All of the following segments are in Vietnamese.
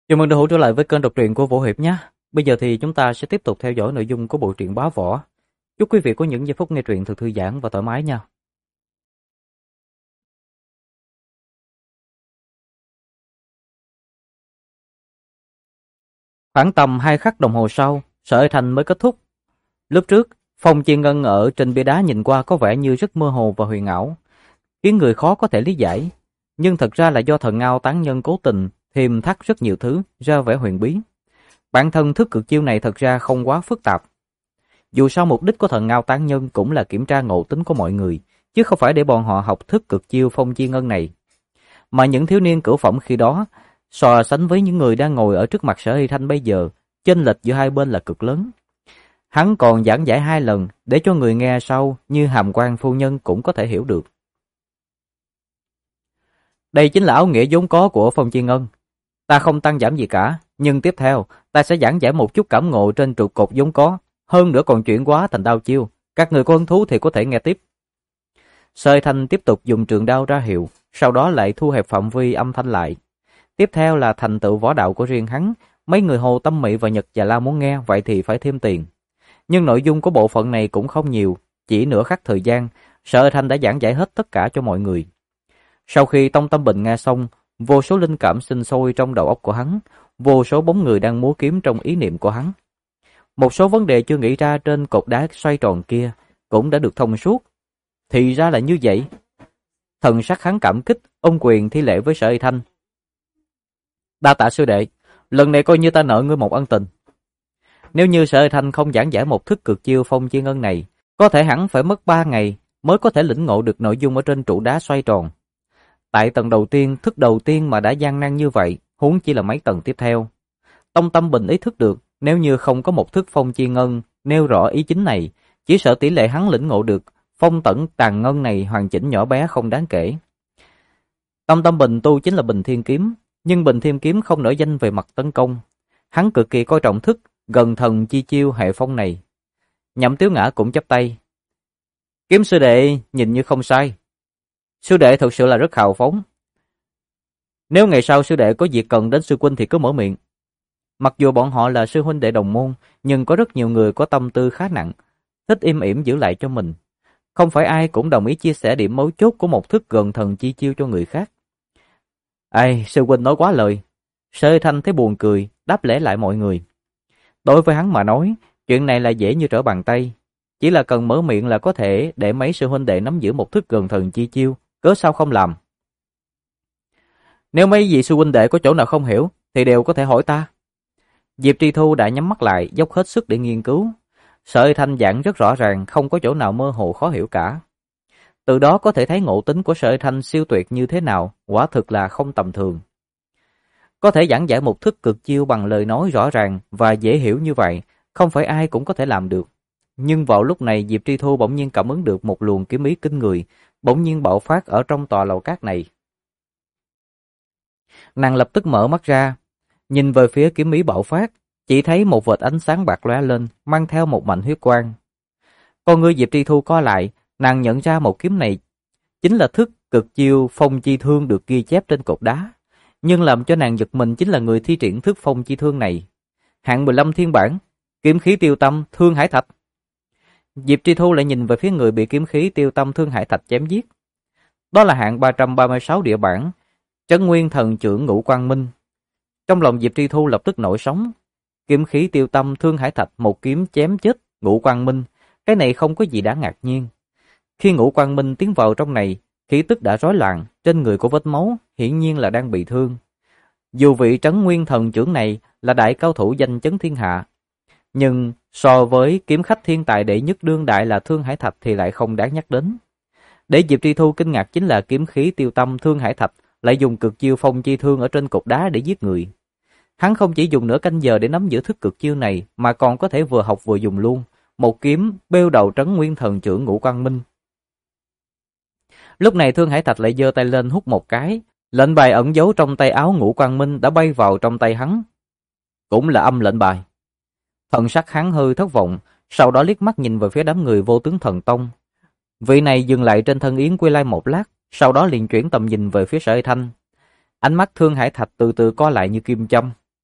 Chào mừng đã hữu trở lại với kênh đọc truyện của Vũ Hiệp nhé. Bây giờ thì chúng ta sẽ tiếp tục theo dõi nội dung của bộ truyện Bá Võ. Chúc quý vị có những giây phút nghe truyện thật thư giãn và thoải mái nha. Khoảng tầm 2 khắc đồng hồ sau, Sở Hải Thành mới kết thúc. Lúc trước, Phong Chi Ngân ở trên bia đá nhìn qua có vẻ như rất mơ hồ và huyền ảo, khiến người khó có thể lý giải. Nhưng thật ra là do thần ngao tán nhân cố tình thêm thắt rất nhiều thứ ra vẻ huyền bí. Bản thân thức cực chiêu này thật ra không quá phức tạp. Dù sao mục đích của thần ngao tán nhân cũng là kiểm tra ngộ tính của mọi người, chứ không phải để bọn họ học thức cực chiêu Phong Chi Ngân này. Mà những thiếu niên cửu phẩm khi đó, so sánh với những người đang ngồi ở trước mặt Sở Hy Thanh bây giờ, chênh lệch giữa hai bên là cực lớn. Hắn còn giảng giải 2 lần để cho người nghe sau như Hàm Quan phu nhân cũng có thể hiểu được. Đây chính là áo nghĩa vốn có của Phong Chi Ngân. Ta không tăng giảm gì cả, nhưng tiếp theo ta sẽ giảng giải một chút cảm ngộ trên trụ cột vốn có, hơn nữa còn chuyển hóa thành đao chiêu. Các người có hứng thú thì có thể nghe tiếp. Sợi Thanh tiếp tục dùng trường đao ra hiệu, sau đó lại thu hẹp phạm vi âm thanh lại. Tiếp theo là thành tựu võ đạo của riêng hắn, mấy người Hồ Tâm Mị và Nhật Già La muốn nghe vậy thì phải thêm tiền. Nhưng nội dung của bộ phận này cũng không nhiều, chỉ nửa khắc thời gian, Sợi Thanh đã giảng giải hết tất cả cho mọi người. Sau khi Tông Tâm Bình nghe xong, vô số linh cảm sinh sôi trong đầu óc của hắn, vô số bóng người đang múa kiếm trong ý niệm của hắn. Một số vấn đề chưa nghĩ ra trên cột đá xoay tròn kia cũng đã được thông suốt. Thì ra là như vậy. Thần sắc hắn cảm kích, ôm quyền thi lễ với Sở Y Thanh. Đa tạ sư đệ, lần này coi như ta nợ ngươi một ân tình. Nếu như Sở Y Thanh không giảng giải một thức cực chiêu Phong Chi Ngân này, có thể hẳn phải mất 3 ngày mới có thể lĩnh ngộ được nội dung ở trên trụ đá xoay tròn. Tại tầng đầu tiên, thức đầu tiên mà đã gian nan như vậy, huống chi là mấy tầng tiếp theo. Tông Tâm Bình ý thức được, nếu như không có một thức Phong Chi Ngân nêu rõ ý chính này, chỉ sợ tỷ lệ hắn lĩnh ngộ được phong tẩn tàn ngân này hoàn chỉnh nhỏ bé không đáng kể. Tông Tâm Bình tu chính là Bình Thiên Kiếm, nhưng Bình Thiên Kiếm không nổi danh về mặt tấn công. Hắn cực kỳ coi trọng thức gần thần chi chiêu hệ phong này. Nhậm Tiếu Ngã cũng chắp tay. Kiếm sư đệ nhìn như không sai. Sư đệ thực sự là rất hào phóng. Nếu ngày sau sư đệ có việc cần đến sư huynh thì cứ mở miệng. Mặc dù bọn họ là sư huynh đệ đồng môn, nhưng có rất nhiều người có tâm tư khá nặng, thích im ỉm giữ lại cho mình. Không phải ai cũng đồng ý chia sẻ điểm mấu chốt của một thức gần thần chi chiêu cho người khác. Ai, sư huynh nói quá lời. Sở Thanh thấy buồn cười, đáp lễ lại mọi người. Đối với hắn mà nói, chuyện này là dễ như trở bàn tay. Chỉ là cần mở miệng là có thể để mấy sư huynh đệ nắm giữ một thức gần thần chi chiêu, cớ sao không làm. Nếu mấy vị sư huynh đệ có chỗ nào không hiểu, thì đều có thể hỏi ta. Diệp Tri Thu đã nhắm mắt lại, dốc hết sức để nghiên cứu. Sở Thanh giảng rất rõ ràng, không có chỗ nào mơ hồ khó hiểu cả. Từ đó có thể thấy ngộ tính của Sở Thanh siêu tuyệt như thế nào, quả thực là không tầm thường. Có thể giảng giải một thức cực chiêu bằng lời nói rõ ràng và dễ hiểu như vậy, không phải ai cũng có thể làm được. Nhưng vào lúc này Diệp Tri Thu bỗng nhiên cảm ứng được một luồng kiếm ý kinh người, bỗng nhiên bạo phát ở trong tòa lầu cát này. Nàng lập tức mở mắt ra, nhìn về phía kiếm ý bạo phát, chỉ thấy một vệt ánh sáng bạc lóe lên, mang theo một mảnh huyết quang. Con ngươi Diệp Tri Thu co lại, nàng nhận ra một kiếm này chính là thức cực chiêu Phong Chi Thương được ghi chép trên cột đá. Nhưng làm cho nàng giật mình chính là người thi triển thức Phong Chi Thương này. Hạng 15 thiên bản, kiếm khí tiêu tâm, Thương Hải Thạch. Diệp Tri Thu lại nhìn về phía người bị kiếm khí tiêu tâm Thương Hải Thạch chém giết. Đó là hạng 336 địa bản, Trấn Nguyên Thần Trưởng Ngũ Quang Minh. Trong lòng Diệp Tri Thu lập tức nổi sóng. Kiếm khí tiêu tâm Thương Hải Thạch một kiếm chém chết Ngũ Quang Minh, cái này không có gì đáng ngạc nhiên. Khi Ngũ Quang Minh tiến vào trong này, khí tức đã rối loạn, trên người có vết máu, hiển nhiên là đang bị thương. Dù vị Trấn Nguyên Thần Trưởng này là đại cao thủ danh chấn thiên hạ, nhưng so với kiếm khách thiên tài đệ nhất đương đại là Thương Hải Thạch thì lại không đáng nhắc đến. Để Diệp Tri Thu kinh ngạc chính là kiếm khí tiêu tâm Thương Hải Thạch lại dùng cực chiêu Phong Chi Thương ở trên cột đá để giết người. Hắn không chỉ dùng nửa canh giờ để nắm giữ thức cực chiêu này, mà còn có thể vừa học vừa dùng luôn, một kiếm bêu đầu Trấn Nguyên Thần Trưởng Ngũ Quang Minh. Lúc này Thương Hải Thạch lại giơ tay lên hút một cái, lệnh bài ẩn giấu trong tay áo Ngũ Quang Minh đã bay vào trong tay hắn. Cũng là âm lệnh bài. Thần sắc hắn hơi thất vọng, sau đó liếc mắt nhìn về phía đám người Vô Tướng Thần Tông. Vị này dừng lại trên thân Yến Quy Lai một lát, sau đó liền chuyển tầm nhìn về phía Sở Thanh. Ánh mắt Thương Hải Thạch từ từ co lại như kim châm,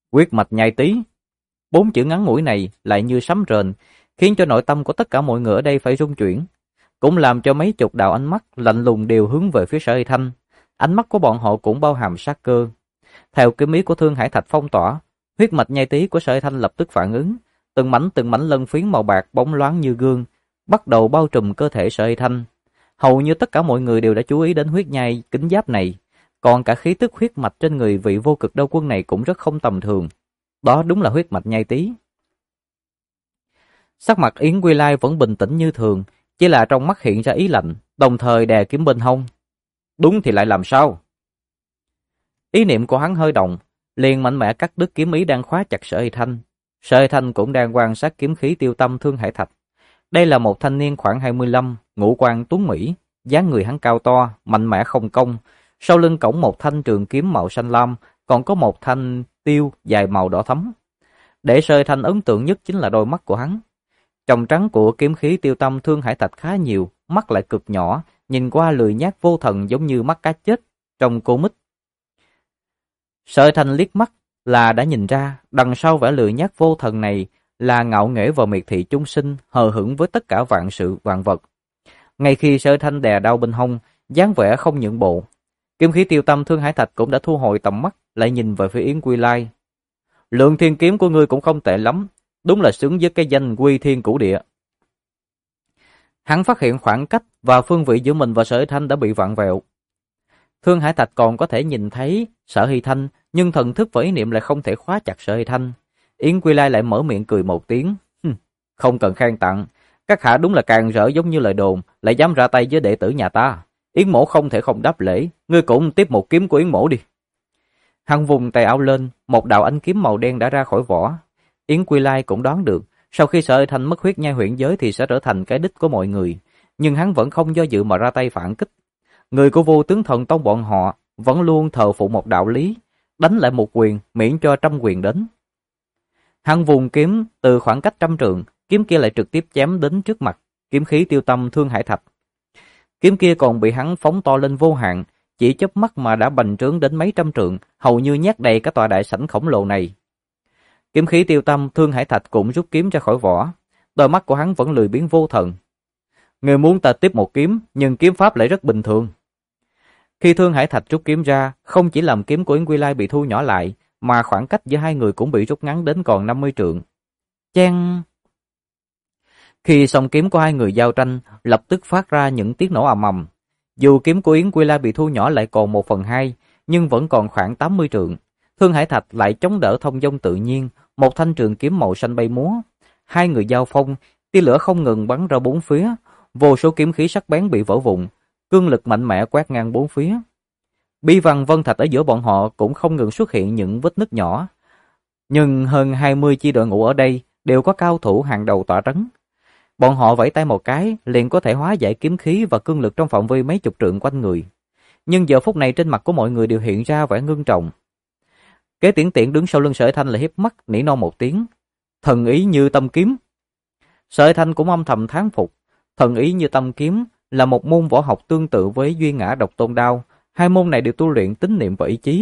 Huyết mạch nhai tí. 4 chữ ngắn ngủi này lại như sấm rền, khiến cho nội tâm của tất cả mọi người ở đây phải rung chuyển, cũng làm cho mấy chục đạo ánh mắt lạnh lùng đều hướng về phía Sở Hy Thanh. Ánh mắt của bọn họ cũng bao hàm sát cơ. Theo kiếm ý của Thương Hải Thạch phong tỏa, huyết mạch nhai tí của Sở Hy Thanh lập tức phản ứng, từng mảnh lân phiến màu bạc bóng loáng như gương, bắt đầu bao trùm cơ thể Sở Hy Thanh. Hầu như tất cả mọi người đều đã chú ý đến huyết nhai kính giáp này, còn cả khí tức huyết mạch trên người vị vô cực đao quân này cũng rất không tầm thường. Đó đúng là huyết mạch nhai tí. Sắc mặt Yến Quy Lai vẫn bình tĩnh như thường, chỉ là trong mắt hiện ra ý lạnh, đồng thời đè kiếm bên hông. Đúng thì lại làm sao? Ý niệm của hắn hơi động, liền mạnh mẽ cắt đứt kiếm ý đang khóa chặt Sở Hy Thanh. Sở Hy Thanh cũng đang quan sát kiếm khí tiêu tâm Thương Hải Thạch. Đây là một thanh niên khoảng 25, ngũ quan tuấn mỹ, dáng người hắn cao to, mạnh mẽ không công. Sau lưng cổng một thanh trường kiếm màu xanh lam, còn có một thanh tiêu dài màu đỏ thẫm. Để Sở Hy Thanh ấn tượng nhất chính là đôi mắt của hắn. Tròng trắng của kiếm khí tiêu tâm Thương Hải Thạch khá nhiều, mắt lại cực nhỏ, nhìn qua lười nhác vô thần giống như mắt cá chết trong cô mít. Sở Hy Thanh liếc mắt là đã nhìn ra, đằng sau vẻ lười nhác vô thần này là ngạo nghễ và miệt thị chúng sinh, hờ hững với tất cả vạn sự vạn vật. Ngay khi Sở Hy Thanh đè đau bên hông, dáng vẻ không nhượng bộ, kiếm khí tiêu tâm Thương Hải Thạch cũng đã thu hồi tầm mắt, lại nhìn về phía Yến Quy Lai. Lượng thiên kiếm của ngươi cũng không tệ lắm, đúng là xứng với cái danh Quy Thiên Cửu Địa. Hắn phát hiện khoảng cách và phương vị giữa mình và Sở Hy Thanh đã bị vặn vẹo. Thương Hải Thạch còn có thể nhìn thấy Sở Hy Thanh, nhưng thần thức và ý niệm lại không thể khóa chặt Sở Hy Thanh. Yến Quy Lai lại mở miệng cười một tiếng. Không cần khen tặng, các hạ đúng là càng rỡ giống như lời đồn, lại dám ra tay với đệ tử nhà ta. Yến mỗ không thể không đáp lễ, ngươi cũng tiếp một kiếm của Yến mỗ đi. Hắn vùng tay áo lên, một đạo ánh kiếm màu đen đã ra khỏi vỏ. Yến Quy Lai cũng đoán được, sau khi Sở Hy Thanh mất huyết nhai huyễn giới thì sẽ trở thành cái đích của mọi người, nhưng hắn vẫn không do dự mà ra tay phản kích. Người của Vô Tướng Thần Tông bọn họ vẫn luôn thờ phụ một đạo lý, đánh lại một quyền miễn cho trăm quyền đến. Hắn vùng kiếm từ khoảng cách 100 trượng, kiếm kia lại trực tiếp chém đến trước mặt kiếm khí tiêu tâm Thương Hải Thạch. Kiếm kia còn bị hắn phóng to lên vô hạn, chỉ chớp mắt mà đã bành trướng đến mấy trăm trượng, hầu như nhét đầy cả tòa đại sảnh khổng lồ này. Kiếm khí tiêu tâm Thương Hải Thạch cũng rút kiếm ra khỏi vỏ, đôi mắt của hắn vẫn lười biếng vô thần. Người muốn ta tiếp một kiếm, nhưng kiếm pháp lại rất bình thường. Khi Thương Hải Thạch rút kiếm ra, không chỉ làm kiếm của Yến Quy Lai bị thu nhỏ lại, mà khoảng cách giữa hai người cũng bị rút ngắn đến còn 50 trượng. Chen! Khi song kiếm của hai người giao tranh, lập tức phát ra những tiếng nổ ầm ầm. Dù kiếm của Yến Quy Lai bị thu nhỏ lại còn 1/2, nhưng vẫn còn khoảng 80 trượng. Thương Hải Thạch lại chống đỡ thông dong tự nhiên, một thanh trường kiếm màu xanh bay múa. Hai người giao phong, tia lửa không ngừng bắn ra bốn phía, vô số kiếm khí sắc bén bị vỡ vụn, cương lực mạnh mẽ quét ngang bốn phía. Bi văn vân thạch ở giữa bọn họ cũng không ngừng xuất hiện những vết nứt nhỏ. Nhưng hơn 20 chi đội ngũ ở đây đều có cao thủ hàng đầu tọa trấn. Bọn họ vẫy tay một cái liền có thể hóa giải kiếm khí và cương lực trong phạm vi mấy chục trượng quanh người. Nhưng giờ phút này trên mặt của mọi người đều hiện ra vẻ ngưng trọng. Kế Tiễn Tiễn đứng sau lưng Sở Hy Thanh lại hiếp mắt nỉ non một tiếng. Thần ý như tâm kiếm. Sở Hy Thanh cũng âm thầm thán phục. Thần ý như tâm kiếm là một môn võ học tương tự với Duy Ngã Độc Tôn Đao. Hai môn này đều tu luyện tín niệm và ý chí.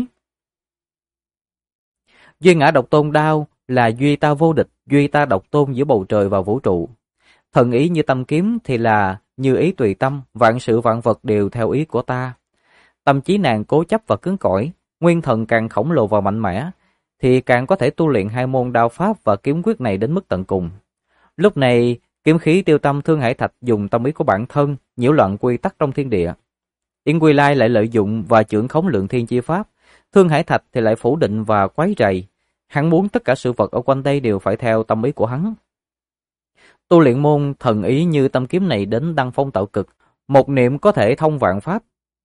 Duy Ngã Độc Tôn Đao là duy ta vô địch, duy ta độc tôn giữa bầu trời và vũ trụ. Thần ý như tâm kiếm thì là như ý tùy tâm, vạn sự vạn vật đều theo ý của ta. Tâm trí nàng cố chấp và cứng cỏi, nguyên thần càng khổng lồ và mạnh mẽ, thì càng có thể tu luyện hai môn đao pháp và kiếm quyết này đến mức tận cùng. Lúc này, kiếm khí tiêu tâm Thương Hải Thạch dùng tâm ý của bản thân nhiễu loạn quy tắc trong thiên địa. Yến Quy Lai lại lợi dụng và trưởng khống lượng thiên chi pháp, Thương Hải Thạch thì lại phủ định và quấy rầy. Hắn muốn tất cả sự vật ở quanh đây đều phải theo tâm ý của hắn. Tu luyện môn thần ý như tâm kiếm này đến đăng phong tạo cực, một niệm có thể thông vạn pháp.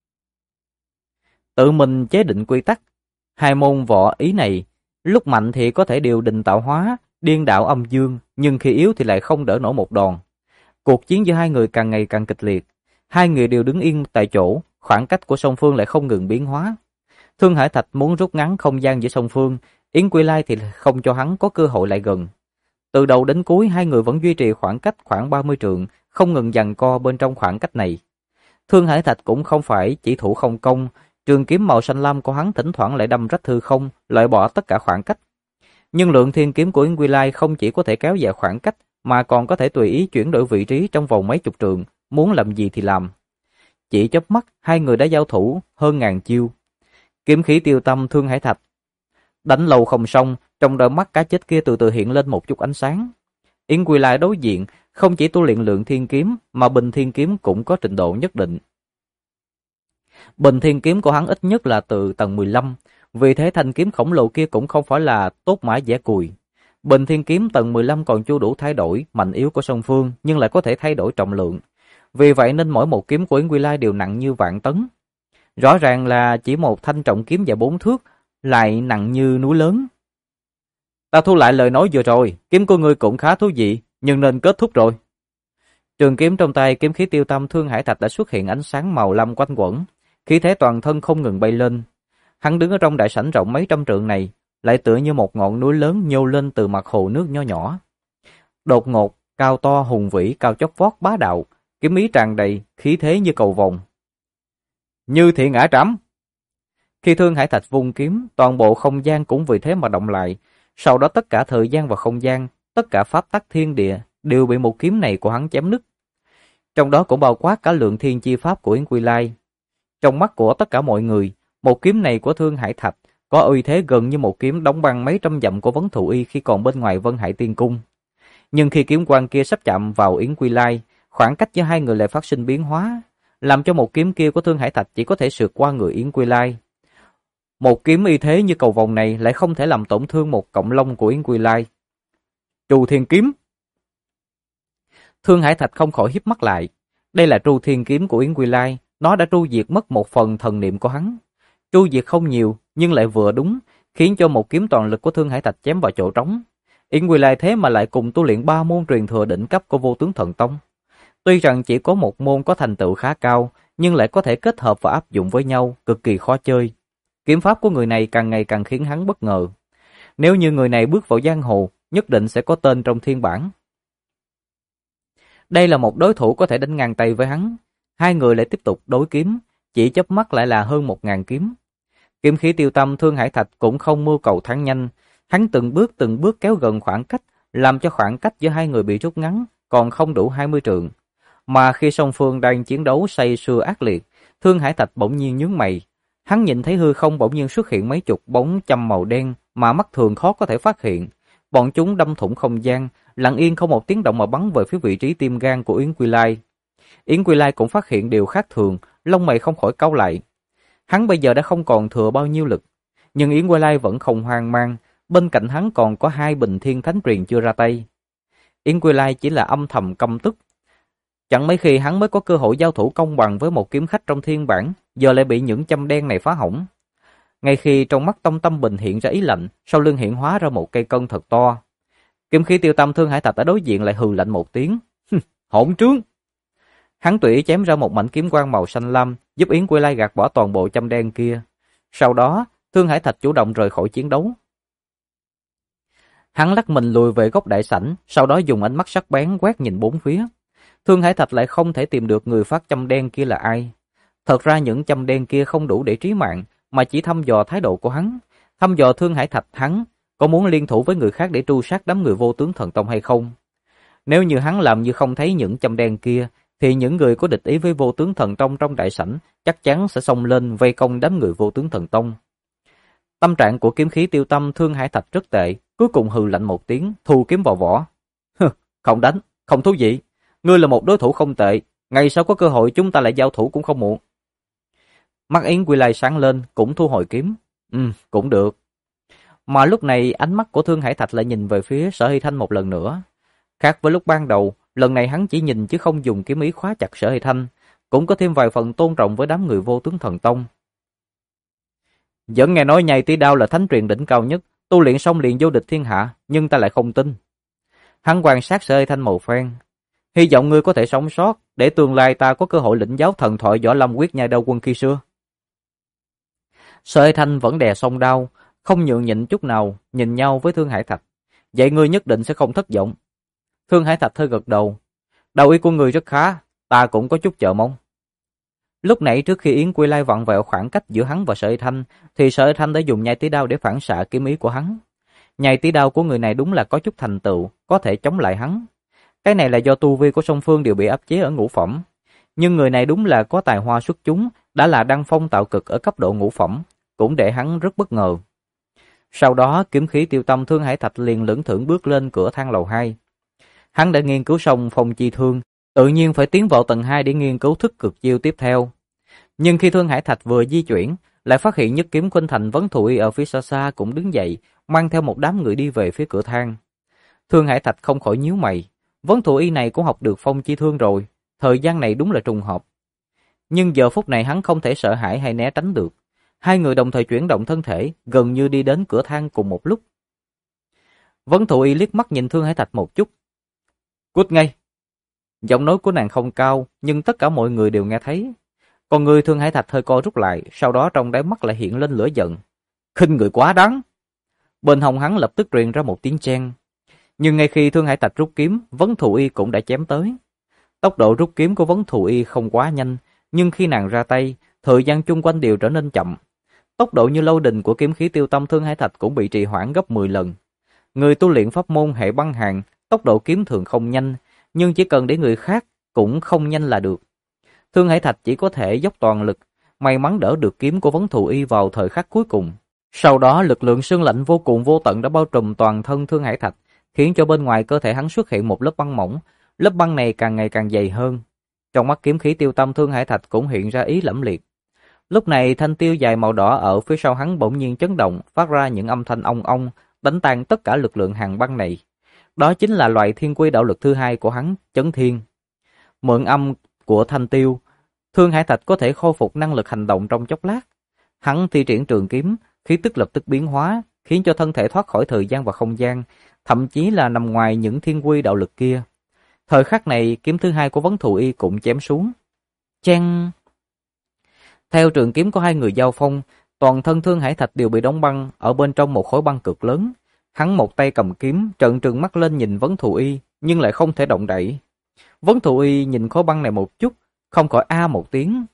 Tự mình chế định quy tắc, hai môn võ ý này, lúc mạnh thì có thể điều đình tạo hóa, điên đạo âm dương, nhưng khi yếu thì lại không đỡ nổi một đòn. Cuộc chiến giữa hai người càng ngày càng kịch liệt, hai người đều đứng yên tại chỗ, khoảng cách của song phương lại không ngừng biến hóa. Thương Hải Thạch muốn rút ngắn không gian giữa song phương, Yến Quy Lai thì không cho hắn có cơ hội lại gần. Từ đầu đến cuối hai người vẫn duy trì khoảng cách khoảng 30 trượng, không ngừng giằng co bên trong khoảng cách này. Thương Hải Thạch cũng không phải chỉ thủ không công, trường kiếm màu xanh lam của hắn thỉnh thoảng lại đâm rách hư không, loại bỏ tất cả khoảng cách. Nhưng lượng thiên kiếm của Yến Quy Lai không chỉ có thể kéo dài khoảng cách, mà còn có thể tùy ý chuyển đổi vị trí trong vòng mấy chục trượng, muốn làm gì thì làm. Chỉ chớp mắt, hai người đã giao thủ hơn ngàn chiêu. Kiếm khí tiêu tâm thương hải thạch. Đánh lâu không xong, trong đôi mắt cá chết kia từ từ hiện lên một chút ánh sáng. Yến Quy Lai đối diện, không chỉ tu luyện lượng thiên kiếm, mà bình thiên kiếm cũng có trình độ nhất định. Bình thiên kiếm của hắn ít nhất là từ tầng 15, vì thế thanh kiếm khổng lồ kia cũng không phải là tốt mã dẻ cùi. Bình thiên kiếm tầng 15 còn chưa đủ thay đổi mạnh yếu của song phương, nhưng lại có thể thay đổi trọng lượng. Vì vậy nên mỗi một kiếm của Yến Quy Lai đều nặng như vạn tấn. Rõ ràng là chỉ một thanh trọng kiếm dài 4 thước, lại nặng như núi lớn. Ta thu lại lời nói vừa rồi, kiếm của ngươi cũng khá thú vị, nhưng nên kết thúc rồi. Trường kiếm trong tay kiếm khí tiêu tâm thương hải thạch đã xuất hiện ánh sáng màu lam quanh quẩn, khí thế toàn thân không ngừng bay lên. Hắn đứng ở trong đại sảnh rộng mấy trăm trượng này, lại tựa như một ngọn núi lớn nhô lên từ mặt hồ nước nho nhỏ. Đột ngột, cao to hùng vĩ, cao chót vót bá đạo, kiếm ý tràn đầy, khí thế như cầu vồng. Như thị ngã trảm. Khi thương hải thạch vung kiếm, toàn bộ không gian cũng vì thế mà động lại. Sau đó tất cả thời gian và không gian, tất cả pháp tắc thiên địa đều bị một kiếm này của hắn chém nứt. Trong đó cũng bao quát cả lượng thiên chi pháp của Yến Quy Lai. Trong mắt của tất cả mọi người, một kiếm này của Thương Hải Thạch có uy thế gần như một kiếm đóng băng mấy trăm dặm của Vấn Thụ Y khi còn bên ngoài Vân Hải Tiên Cung. Nhưng khi kiếm quang kia sắp chạm vào Yến Quy Lai, khoảng cách giữa hai người lại phát sinh biến hóa, làm cho một kiếm kia của Thương Hải Thạch chỉ có thể sượt qua người Yến Quy Lai. Một kiếm uy thế như cầu vồng này lại không thể làm tổn thương một cọng lông của Yến Quy Lai. Tru Thiên Kiếm. Thương Hải Thạch không khỏi híp mắt lại. Đây là Tru Thiên Kiếm của Yến Quy Lai, nó đã tru diệt mất một phần thần niệm của hắn. Tru diệt không nhiều, nhưng lại vừa đúng, khiến cho một kiếm toàn lực của Thương Hải Thạch chém vào chỗ trống. Yến Quy Lai thế mà lại cùng tu luyện 3 môn truyền thừa đỉnh cấp của Vô Tướng Thần Tông. Tuy rằng chỉ có một môn có thành tựu khá cao, nhưng lại có thể kết hợp và áp dụng với nhau, cực kỳ khó chơi. Kiếm pháp của người này càng ngày càng khiến hắn bất ngờ. Nếu như người này bước vào giang hồ, nhất định sẽ có tên trong thiên bảng. Đây là một đối thủ có thể đánh ngang tay với hắn. Hai người lại tiếp tục đối kiếm, chỉ chớp mắt lại là hơn 1000 kiếm. Kiếm khí tiêu tâm Thương Hải Thạch cũng không mưu cầu thắng nhanh, hắn từng bước kéo gần khoảng cách, làm cho khoảng cách giữa hai người bị rút ngắn, còn không đủ 20 trượng. Mà khi song phương đang chiến đấu say sưa ác liệt, Thương Hải Thạch bỗng nhiên nhướng mày. Hắn nhìn thấy hư không bỗng nhiên xuất hiện mấy chục bóng châm màu đen mà mắt thường khó có thể phát hiện. Bọn chúng đâm thủng không gian, lặng yên không một tiếng động mà bắn về phía vị trí tim gan của Yến Quy Lai. Yến Quy Lai cũng phát hiện điều khác thường, lông mày không khỏi cau lại. Hắn bây giờ đã không còn thừa bao nhiêu lực, nhưng Yến Quy Lai vẫn không hoang mang, bên cạnh hắn còn có 2 bình thiên thánh truyền chưa ra tay. Yến Quy Lai chỉ là âm thầm căm tức. Chẳng mấy khi hắn mới có cơ hội giao thủ công bằng với một kiếm khách trong thiên bản, giờ lại bị những châm đen này phá hỏng. Ngay khi trong mắt Tông Tâm Bình hiện ra ý lạnh, sau lưng hiện hóa ra một cây cân thật to. Kiếm khí tiêu tâm Thương Hải Thạch ở đối diện lại hừ lạnh một tiếng. Hỗn trướng! Hắn tùy ý chém ra một mảnh kiếm quang màu xanh lam, giúp Yến Quy Lai gạt bỏ toàn bộ châm đen kia. Sau đó, Thương Hải Thạch chủ động rời khỏi chiến đấu. Hắn lắc mình lùi về góc đại sảnh, sau đó dùng ánh mắt sắc bén quét nhìn bốn phía. Thương Hải Thạch lại không thể tìm được người phát châm đen kia là ai. Thật ra những châm đen kia không đủ để trí mạng, mà chỉ thăm dò thái độ của hắn, thăm dò Thương Hải Thạch hắn có muốn liên thủ với người khác để tru sát đám người Vô Tướng Thần Tông hay không. Nếu như hắn làm như không thấy những châm đen kia, thì những người có địch ý với Vô Tướng Thần Tông trong đại sảnh chắc chắn sẽ xông lên vây công đám người Vô Tướng Thần Tông. Tâm trạng của kiếm khí tiêu tâm Thương Hải Thạch rất tệ, cuối cùng hừ lạnh một tiếng, thu kiếm vào vỏ. Không đánh, không thú vị. Ngươi là một đối thủ không tệ, ngày sau có cơ hội chúng ta lại giao thủ cũng không muộn. Mắt Yến Quy Lai sáng lên, cũng thu hồi kiếm. Cũng được. Mà lúc này ánh mắt của Thương Hải Thạch lại nhìn về phía Sở Hy Thanh một lần nữa. Khác với lúc ban đầu, lần này hắn chỉ nhìn chứ không dùng kiếm ý khóa chặt Sở Hy Thanh, cũng có thêm vài phần tôn trọng với đám người Vô Tướng Thần Tông. Vẫn nghe nói nhai tí đao là thánh truyền đỉnh cao nhất, tu luyện xong liền vô địch thiên hạ, nhưng ta lại không tin. Hắn quan sát Sở Hy Thanh một phen. Hy vọng ngươi có thể sống sót, để tương lai ta có cơ hội lĩnh giáo thần thoại Võ Lâm quyết nhai đao quân khi xưa. Sở Hy Thanh vẫn đè song đao, không nhượng nhịn chút nào, nhìn nhau với Thương Hải Thạch. Vậy ngươi nhất định sẽ không thất vọng. Thương Hải Thạch hơi gật đầu. Đầu ý của ngươi rất khá, ta cũng có chút chờ mong. Lúc nãy trước khi Yến Quy Lai vặn vẹo khoảng cách giữa hắn và Sở Hy Thanh, thì Sở Hy Thanh đã dùng nhai tí đao để phản xạ kiếm ý của hắn. Nhai tí đao của người này đúng là có chút thành tựu, có thể chống lại hắn. Cái này là do tu vi của song phương đều bị áp chế ở ngũ phẩm. Nhưng người này đúng là có tài hoa xuất chúng, đã là đăng phong tạo cực ở cấp độ ngũ phẩm, cũng để hắn rất bất ngờ. Sau đó, kiếm khí tiêu tâm Thương Hải Thạch liền lững thững bước lên cửa thang lầu 2. Hắn đã nghiên cứu xong phong chi thương, tự nhiên phải tiến vào tầng 2 để nghiên cứu thức cực chiêu tiếp theo. Nhưng khi Thương Hải Thạch vừa di chuyển, lại phát hiện Nhất Kiếm Khuynh Thành Vấn Thụ Y ở phía xa xa cũng đứng dậy, mang theo một đám người đi về phía cửa thang. Thương Hải Thạch không khỏi nhíu mày, Vấn Thụ Y này cũng học được phong chi thương rồi, thời gian này đúng là trùng hợp. Nhưng giờ phút này hắn không thể sợ hãi hay né tránh được. Hai người đồng thời chuyển động thân thể, gần như đi đến cửa thang cùng một lúc. Vấn Thụ Y liếc mắt nhìn Thương Hải Thạch một chút. Cút ngay! Giọng nói của nàng không cao, nhưng tất cả mọi người đều nghe thấy. Còn người Thương Hải Thạch hơi co rút lại, sau đó trong đáy mắt lại hiện lên lửa giận. Khinh người quá đáng! Bên hông hắn lập tức truyền ra một tiếng chen. Nhưng ngay khi Thương Hải Thạch rút kiếm, Vấn Thụ Y cũng đã chém tới. Tốc độ rút kiếm của Vấn Thụ Y không quá nhanh, nhưng khi nàng ra tay, thời gian chung quanh đều trở nên chậm. Tốc độ như lâu đình của kiếm khí tiêu tâm Thương Hải Thạch cũng bị trì hoãn gấp 10 lần. Người tu luyện pháp môn hệ băng hàn, tốc độ kiếm thường không nhanh, nhưng chỉ cần để người khác cũng không nhanh là được. Thương Hải Thạch chỉ có thể dốc toàn lực, may mắn đỡ được kiếm của Vấn Thụ Y vào thời khắc cuối cùng. Sau đó lực lượng sương lạnh vô cùng vô tận đã bao trùm toàn thân Thương Hải Thạch, khiến cho bên ngoài cơ thể hắn xuất hiện một lớp băng mỏng, lớp băng này càng ngày càng dày hơn. Trong mắt kiếm khí tiêu tâm Thương Hải Thạch cũng hiện ra ý lẫm liệt. Lúc này thanh tiêu dài màu đỏ ở phía sau hắn bỗng nhiên chấn động, phát ra những âm thanh ong ong, đánh tan tất cả lực lượng hàn băng này. Đó chính là loại thiên quy đạo lực thứ hai của hắn, Chấn Thiên. Mượn âm của thanh tiêu, Thương Hải Thạch có thể khôi phục năng lực hành động trong chốc lát. Hắn thi triển trường kiếm, khí tức lập tức biến hóa, khiến cho thân thể thoát khỏi thời gian và không gian, thậm chí là nằm ngoài những thiên quy đạo lực kia. Thời khắc này, kiếm thứ hai của Vấn Thụ Y cũng chém xuống. Cheng! Theo trường kiếm của hai người giao phong, toàn thân Thương Hải Thạch đều bị đóng băng ở bên trong một khối băng cực lớn. Hắn một tay cầm kiếm, trợn trừng mắt lên nhìn Vấn Thụ Y, nhưng lại không thể động đậy. Vấn Thụ Y nhìn khối băng này một chút, không khỏi a một tiếng.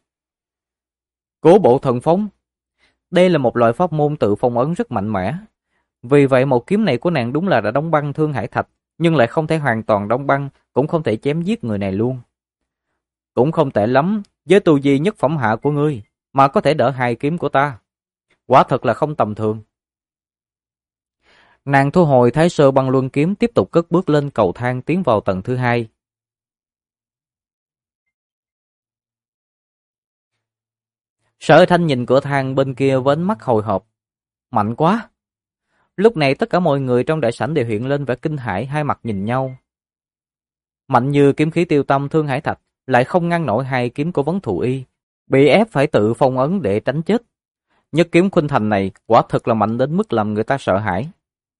Cố bộ thần phong. Đây là một loại pháp môn tự phong ấn rất mạnh mẽ. Vì vậy một kiếm này của nàng đúng là đã đóng băng Thương Hải Thạch, nhưng lại không thể hoàn toàn đóng băng, cũng không thể chém giết người này luôn. Cũng không tệ lắm, với tu vi nhất phẩm hạ của ngươi, mà có thể đỡ hai kiếm của ta. Quả thật là không tầm thường. Nàng thu hồi Thái Sơ Băng Luân kiếm, tiếp tục cất bước lên cầu thang tiến vào tầng thứ hai. Sở Thanh nhìn cửa thang bên kia với ánh mắt hồi hộp. Mạnh quá! Lúc này tất cả mọi người trong đại sảnh đều hiện lên vẻ kinh hãi, hai mặt nhìn nhau. Mạnh như kiếm khí tiêu tâm Thương Hải Thạch, lại không ngăn nổi hai kiếm của Vấn Thụ Y, bị ép phải tự phong ấn để tránh chết. Nhất kiếm Khuynh Thành này quả thực là mạnh đến mức làm người ta sợ hãi.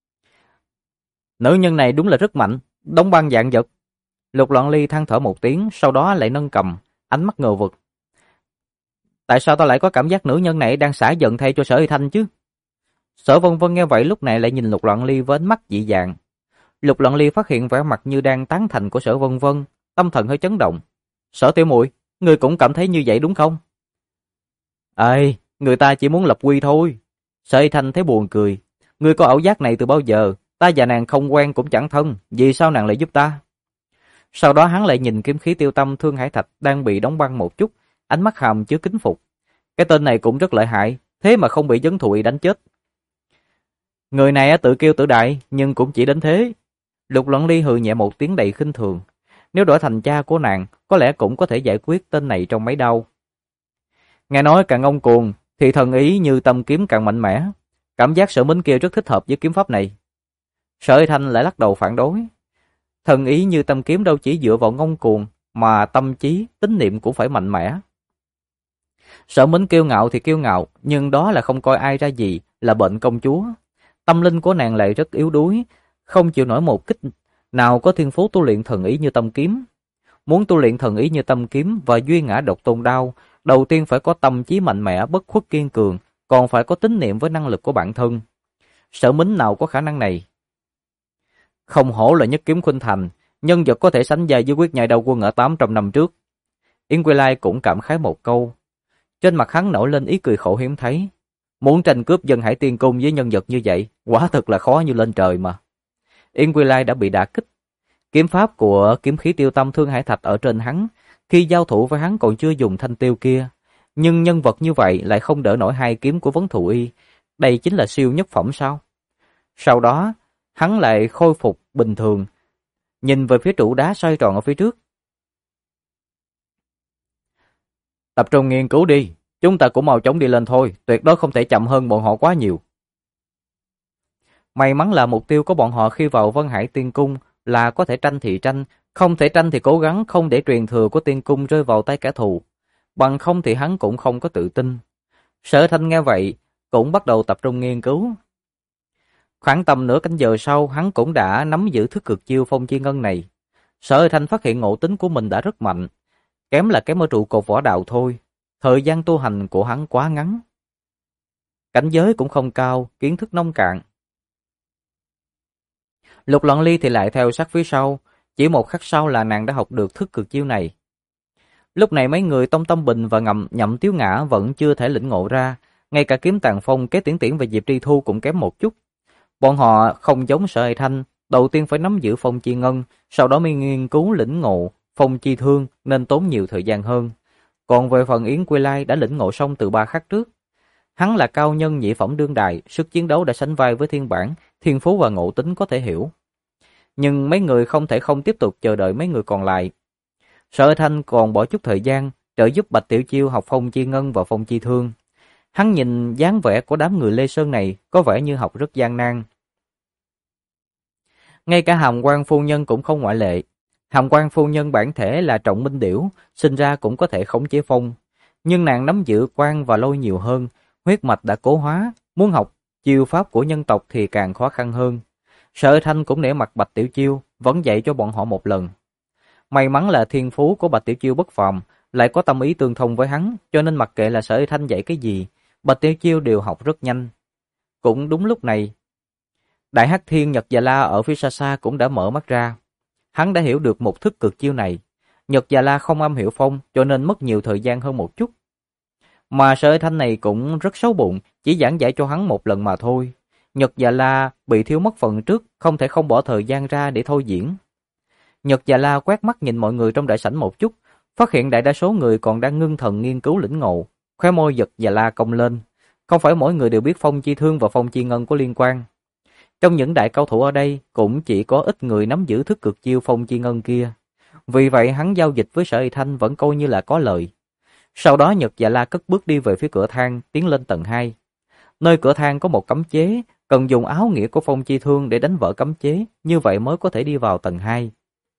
Nữ nhân này đúng là rất mạnh, đóng băng dạng vật. Lục Loạn Ly than thở một tiếng, sau đó lại nâng cầm, ánh mắt ngờ vực. Tại sao ta lại có cảm giác nữ nhân này đang xả giận thay cho Sở Y Thanh chứ? Sở Vân Vân nghe vậy lúc này lại nhìn Lục Loạn Ly với ánh mắt dị dạng. Lục Loạn Ly phát hiện vẻ mặt như đang tán thành của Sở Vân Vân, tâm thần hơi chấn động. Sở tiểu muội, ngươi cũng cảm thấy như vậy đúng không? Ê, người ta chỉ muốn lập quy thôi. Sở Y Thanh thấy buồn cười. Ngươi có ảo giác này từ bao giờ? Ta và nàng không quen cũng chẳng thân, vì sao nàng lại giúp ta? Sau đó hắn lại nhìn kiếm khí tiêu tâm Thương Hải Thạch đang bị đóng băng một chút, ánh mắt hàm chứa kính phục. Cái tên này cũng rất lợi hại, thế mà không bị Vấn Thụ Y đánh chết. Người này tự kêu tự đại, nhưng cũng chỉ đến thế. Lục Loạn Ly hừ nhẹ một tiếng đầy khinh thường. Nếu đổi thành cha của nàng, có lẽ cũng có thể giải quyết tên này trong mấy đau. Nghe nói càng ngông cuồng, thì thần ý như tâm kiếm càng mạnh mẽ. Cảm giác Sở Minh kia rất thích hợp với kiếm pháp này. Sở Y Thanh lại lắc đầu phản đối. Thần ý như tâm kiếm đâu chỉ dựa vào ngông cuồng, mà tâm trí, tín niệm cũng phải mạnh mẽ. Sở Minh kiêu ngạo thì kiêu ngạo, nhưng đó là không coi ai ra gì, là bệnh công chúa. Tâm linh của nàng lại rất yếu đuối, không chịu nổi một kích nào có thiên phú tu luyện thần ý như tâm kiếm. Muốn tu luyện thần ý như tâm kiếm và duy ngã độc tôn đao, đầu tiên phải có tâm trí mạnh mẽ, bất khuất kiên cường, còn phải có tín niệm với năng lực của bản thân. Sở Minh nào có khả năng này? Không hổ là Nhất kiếm Khuynh Thành, nhân vật có thể sánh vai với Quyết Nhai Đao Quân ở 800 năm trước. Yến Quy Lai cũng cảm khái một câu. Trên mặt hắn nổi lên ý cười khổ hiếm thấy. Muốn tranh cướp Dân Hải Tiên Cung với nhân vật như vậy, quả thực là khó như lên trời mà. Yến Quy Lai đã bị đả kích. Kiếm pháp của kiếm khí tiêu tâm Thương Hải Thạch ở trên hắn, khi giao thủ với hắn còn chưa dùng thanh tiêu kia. Nhưng nhân vật như vậy lại không đỡ nổi hai kiếm của Vấn Thù Y. Đây chính là siêu nhất phẩm sao? Sau đó, hắn lại khôi phục bình thường, nhìn về phía trụ đá xoay tròn ở phía trước. Tập trung nghiên cứu đi, chúng ta cũng mau chóng đi lên thôi, tuyệt đối không thể chậm hơn bọn họ quá nhiều. May mắn là mục tiêu của bọn họ khi vào Vân Hải Tiên Cung là có thể tranh thì tranh, không thể tranh thì cố gắng không để truyền thừa của Tiên Cung rơi vào tay kẻ thù. Bằng không thì hắn cũng không có tự tin. Sở Thanh nghe vậy, cũng bắt đầu tập trung nghiên cứu. Khoảng tầm nửa canh giờ sau, hắn cũng đã nắm giữ thức cực chiêu Phong Chi Ngân này. Sở Thanh phát hiện ngộ tính của mình đã rất mạnh, kém là kém ở trụ cột võ đạo thôi. Thời gian tu hành của hắn quá ngắn. Cảnh giới cũng không cao, kiến thức nông cạn. Lục Loạn Ly thì lại theo sát phía sau, chỉ một khắc sau là nàng đã học được thức cực chiêu này. Lúc này mấy người Tông Tâm Bình và Nhậm Tiếu Ngã vẫn chưa thể lĩnh ngộ ra, ngay cả Kiếm Tàng Phong, Kế Tiễn Tiễn và Diệp Tri Thu cũng kém một chút. Bọn họ không giống Sở Hải Thanh, đầu tiên phải nắm giữ Phong Chi Ngân, sau đó mới nghiên cứu lĩnh ngộ Phong Chi Thương nên tốn nhiều thời gian hơn. Còn về phần Yến Quy Lai đã lĩnh ngộ xong từ 3 khắc trước. Hắn là cao nhân nhị phẩm đương đại, sức chiến đấu đã sánh vai với thiên bản, thiên phú và ngộ tính có thể hiểu. Nhưng mấy người không thể không tiếp tục chờ đợi mấy người còn lại. Sở Thanh còn bỏ chút thời gian trợ giúp Bạch Tiểu Chiêu học Phong Chi Ngân và Phong Chi Thương. Hắn nhìn dáng vẻ của đám người Lê Sơn này có vẻ như học rất gian nan. Ngay cả Hàm Quan phu nhân cũng không ngoại lệ. Hàm Quan phu nhân bản thể là trọng minh điểu, sinh ra cũng có thể khống chế phong, nhưng nàng nắm giữ quan và lôi nhiều hơn, huyết mạch đã cố hóa, muốn học chiêu pháp của nhân tộc thì càng khó khăn hơn. Sở Thanh cũng nể mặt Bạch Tiểu Chiêu, vẫn dạy cho bọn họ một lần. May mắn là thiên phú của Bạch Tiểu Chiêu bất phàm, lại có tâm ý tương thông với hắn, cho nên mặc kệ là Sở Thanh dạy cái gì, Bạch Tiểu Chiêu đều học rất nhanh. Cũng đúng lúc này, Đại Hắc Thiên Nhật Già La ở phía xa xa cũng đã mở mắt ra. Hắn đã hiểu được một thức cực chiêu này. Nhật Già La không am hiểu phong, cho nên mất nhiều thời gian hơn một chút. Mà Sở Thanh này cũng rất xấu bụng, chỉ giảng giải cho hắn một lần mà thôi. Nhật Già La bị thiếu mất phần trước, không thể không bỏ thời gian ra để thôi diễn. Nhật Già La quét mắt nhìn mọi người trong đại sảnh một chút, phát hiện đại đa số người còn đang ngưng thần nghiên cứu lĩnh ngộ. Khóe môi Nhật Già La cong lên. Không phải mỗi người đều biết Phong Chi Thương và Phong Chi Ngân có liên quan. Trong những đại cao thủ ở đây, cũng chỉ có ít người nắm giữ thức cực chiêu Phong Chi Ngân kia. Vì vậy hắn giao dịch với Sở Y Thanh vẫn coi như là có lợi. Sau đó Nhật Dạ La cất bước đi về phía cửa thang, tiến lên tầng 2. Nơi cửa thang có một cấm chế, cần dùng áo nghĩa của Phong Chi Thương để đánh vỡ cấm chế, như vậy mới có thể đi vào tầng 2.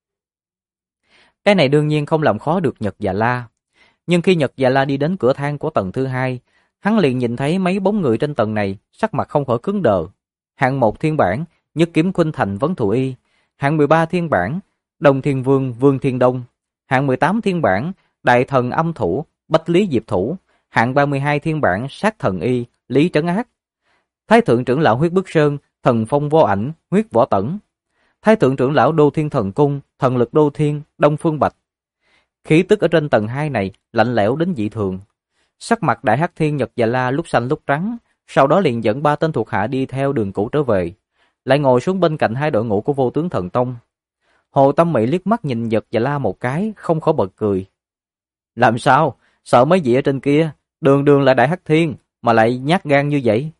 Cái này đương nhiên không làm khó được Nhật Dạ La. Nhưng khi Nhật Dạ La đi đến cửa thang của tầng thứ 2, hắn liền nhìn thấy mấy bóng người trên tầng này, sắc mặt không khỏi cứng đờ. Hạng 1 thiên bản, Nhất Kiếm Khuynh Thành Vấn Thù Y. Hạng 13 thiên bản, Đông Thiên Vương Vương Thiên Đông. Hạng 18 thiên bản, Đại Thần Âm Thủ Bách Lý Diệp Thủ. Hạng 32 thiên bản, Sát Thần Y Lý Trấn Ác. Thái thượng trưởng lão Huyết Bức Sơn, Thần Phong Vô Ảnh Huyết Võ Tẩn. Thái thượng trưởng lão Đô Thiên Thần Cung, Thần Lực Đô Thiên Đông Phương Bạch. Khí tức ở trên tầng 2 này lạnh lẽo đến dị thường. Sắc mặt Đại Hắc Thiên Nhật Dạ La lúc xanh lúc trắng, sau đó liền dẫn 3 tên thuộc hạ đi theo đường cũ trở về, lại ngồi xuống bên cạnh hai đội ngũ của Vô Tướng Thần Tông. Hồ Tâm Mị liếc mắt nhìn Nhật Dạ La một cái, không khỏi bật cười. Làm sao? Sợ mấy vị ở trên kia, đường đường là Đại Hắc Thiên, mà lại nhát gan như vậy?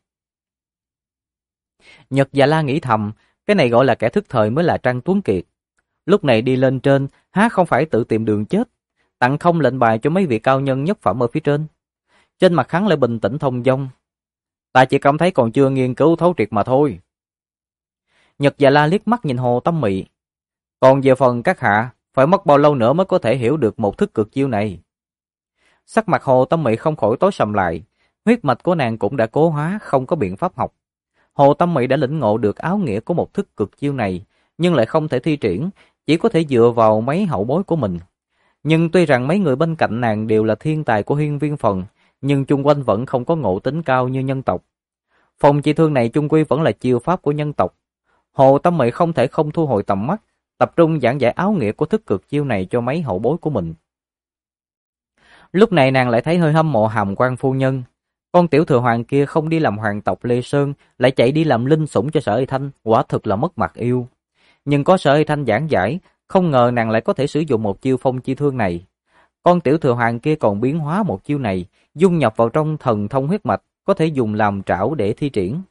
Nhật Dạ La nghĩ thầm, cái này gọi là kẻ thức thời mới là Trang Tuấn Kiệt. Lúc này đi lên trên, há không phải tự tìm đường chết, tặng không lệnh bài cho mấy vị cao nhân nhất phẩm ở phía trên. Trên mặt hắn lại bình tĩnh thông dong. Ta chỉ cảm thấy còn chưa nghiên cứu thấu triệt mà thôi. Nhật Dạ La liếc mắt nhìn Hồ Tâm Mị. Còn về phần các hạ, phải mất bao lâu nữa mới có thể hiểu được một thức cực chiêu này? Sắc mặt Hồ Tâm Mị không khỏi tối sầm lại, huyết mạch của nàng cũng đã cố hóa, không có biện pháp học. Hồ Tâm Mị đã lĩnh ngộ được áo nghĩa của một thức cực chiêu này, nhưng lại không thể thi triển, chỉ có thể dựa vào mấy hậu bối của mình. Nhưng tuy rằng mấy người bên cạnh nàng đều là thiên tài của Hiên Viên Phần, nhưng chung quanh vẫn không có ngộ tính cao như nhân tộc. Phong Chi Thương này chung quy vẫn là chiêu pháp của nhân tộc. Hồ Tâm Mị không thể không thu hồi tầm mắt, tập trung giảng giải áo nghĩa của thức cực chiêu này cho mấy hậu bối của mình. Lúc này nàng lại thấy hơi hâm mộ Hàm Quan phu nhân. Con tiểu thừa hoàng kia không đi làm hoàng tộc Lê Sơn, lại chạy đi làm linh sủng cho Sở Y Thanh, quả thực là mất mặt yêu. Nhưng có Sở Y Thanh giảng giải, không ngờ nàng lại có thể sử dụng một chiêu phong chi thương này. Con tiểu thừa hoàng kia còn biến hóa một chiêu này, dung nhập vào trong thần thông huyết mạch, có thể dùng làm trảo để thi triển.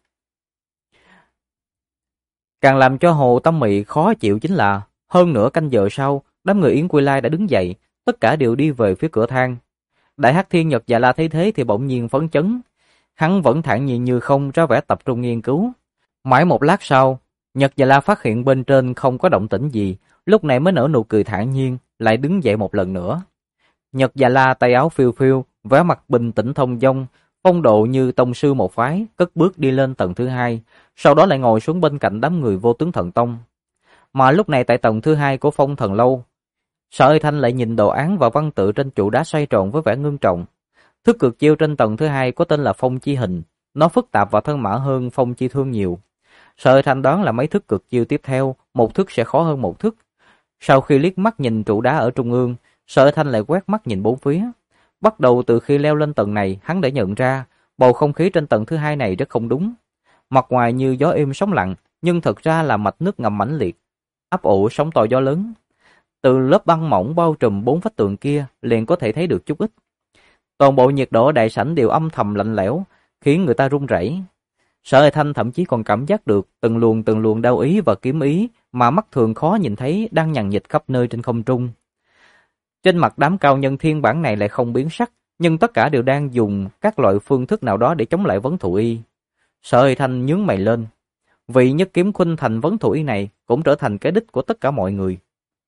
Càng làm cho Hồ Tâm Mị khó chịu chính là, hơn nửa canh giờ sau, đám người Yến Quy Lai đã đứng dậy, tất cả đều đi về phía cửa thang. Đại Hắc Thiên Nhật Dạ La thấy thế thì bỗng nhiên phấn chấn. Hắn vẫn thản nhiên như không, ra vẻ tập trung nghiên cứu. Mãi một lát sau, Nhật Dạ La phát hiện bên trên không có động tĩnh gì, lúc này mới nở nụ cười thản nhiên, lại đứng dậy một lần nữa. Nhật Dạ La tay áo phiêu phiêu, vẻ mặt bình tĩnh thông dong, phong độ như tông sư một phái, cất bước đi lên tầng thứ hai, sau đó lại ngồi xuống bên cạnh đám người Vô Tướng Thần Tông. Mà lúc này tại tầng thứ hai của Phong Thần Lâu, Sở Y Thanh lại nhìn đồ án và văn tự trên trụ đá xoay tròn với vẻ ngưng trọng. Thức cực chiêu trên tầng thứ hai có tên là Phong Chi Hình, nó phức tạp và thân mã hơn Phong Chi Thương nhiều. Sở Y Thanh đoán là mấy thức cực chiêu tiếp theo, một thức sẽ khó hơn một thức. Sau khi liếc mắt nhìn trụ đá ở trung ương, Sở Y Thanh lại quét mắt nhìn bốn phía. Bắt đầu từ khi leo lên tầng này, hắn đã nhận ra bầu không khí trên tầng thứ hai này rất không đúng. Mặt ngoài như gió êm sóng lặng, nhưng thật ra là mạch nước ngầm mãnh liệt, ấp ủ sóng to gió lớn. Từ lớp băng mỏng bao trùm bốn vách tường kia liền có thể thấy được chút ít. Toàn bộ nhiệt độ đại sảnh đều âm thầm lạnh lẽo, khiến người ta run rẩy. Sở Y Thanh thậm chí còn cảm giác được từng luồng đao ý và kiếm ý mà mắt thường khó nhìn thấy đang nhằn nhịt khắp nơi trên không trung. Trên mặt đám cao nhân thiên bản này lại không biến sắc, nhưng tất cả đều đang dùng các loại phương thức nào đó để chống lại Vấn Thụ Y. Sở Y Thanh nhướng mày lên. Vị nhất kiếm khuynh thành Vấn Thụ Y này cũng trở thành cái đích của tất cả mọi người.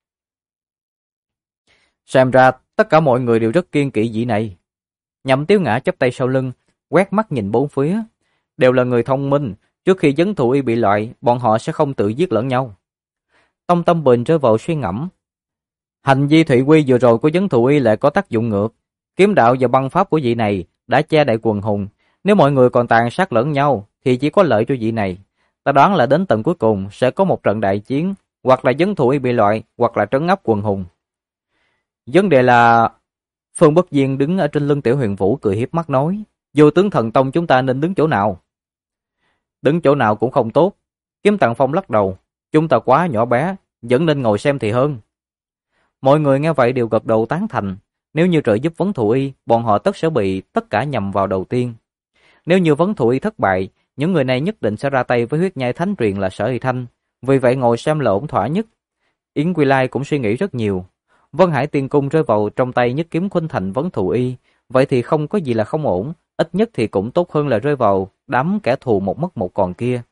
Xem ra tất cả mọi người đều rất kiêng kỵ vị này. Nhậm Tiếu Ngã chắp tay sau lưng, quét mắt nhìn bốn phía. Đều là người thông minh, trước khi Vấn Thụ Y bị loại, bọn họ sẽ không tự giết lẫn nhau. Tông Tâm Bình rơi vào suy ngẫm. Hành vi thị quy vừa rồi của Vấn Thụ Y lại có tác dụng ngược. Kiếm đạo và băng pháp của vị này đã che đậy quần hùng. Nếu mọi người còn tàn sát lẫn nhau, thì chỉ có lợi cho vị này. Ta đoán là đến tận cuối cùng sẽ có một trận đại chiến, hoặc là Vấn Thụ Y bị loại, hoặc là trấn áp quần hùng. Vấn đề là... Phương Bất Diên đứng ở trên lưng Tiểu Huyền Vũ cười hiếp mắt nói, Vô Tướng Thần Tông chúng ta nên đứng chỗ nào? Đứng chỗ nào cũng không tốt. Kiếm Tặng Phong lắc đầu, chúng ta quá nhỏ bé, vẫn nên ngồi xem thì hơn. Mọi người nghe vậy đều gật đầu tán thành. Nếu như trợ giúp Vấn Thụ Y, bọn họ tất sẽ bị tất cả nhằm vào đầu tiên. Nếu như Vấn Thụ Y thất bại, những người này nhất định sẽ ra tay với huyết nhai thánh truyền là Sở Y Thanh. Vì vậy ngồi xem là ổn thỏa nhất. Yến Quy Lai cũng suy nghĩ rất nhiều. Vân Hải Tiên Cung rơi vào trong tay nhất kiếm khuynh thành Vấn Thụ Y, vậy thì không có gì là không ổn, ít nhất thì cũng tốt hơn là rơi vào đám kẻ thù một mất một còn kia.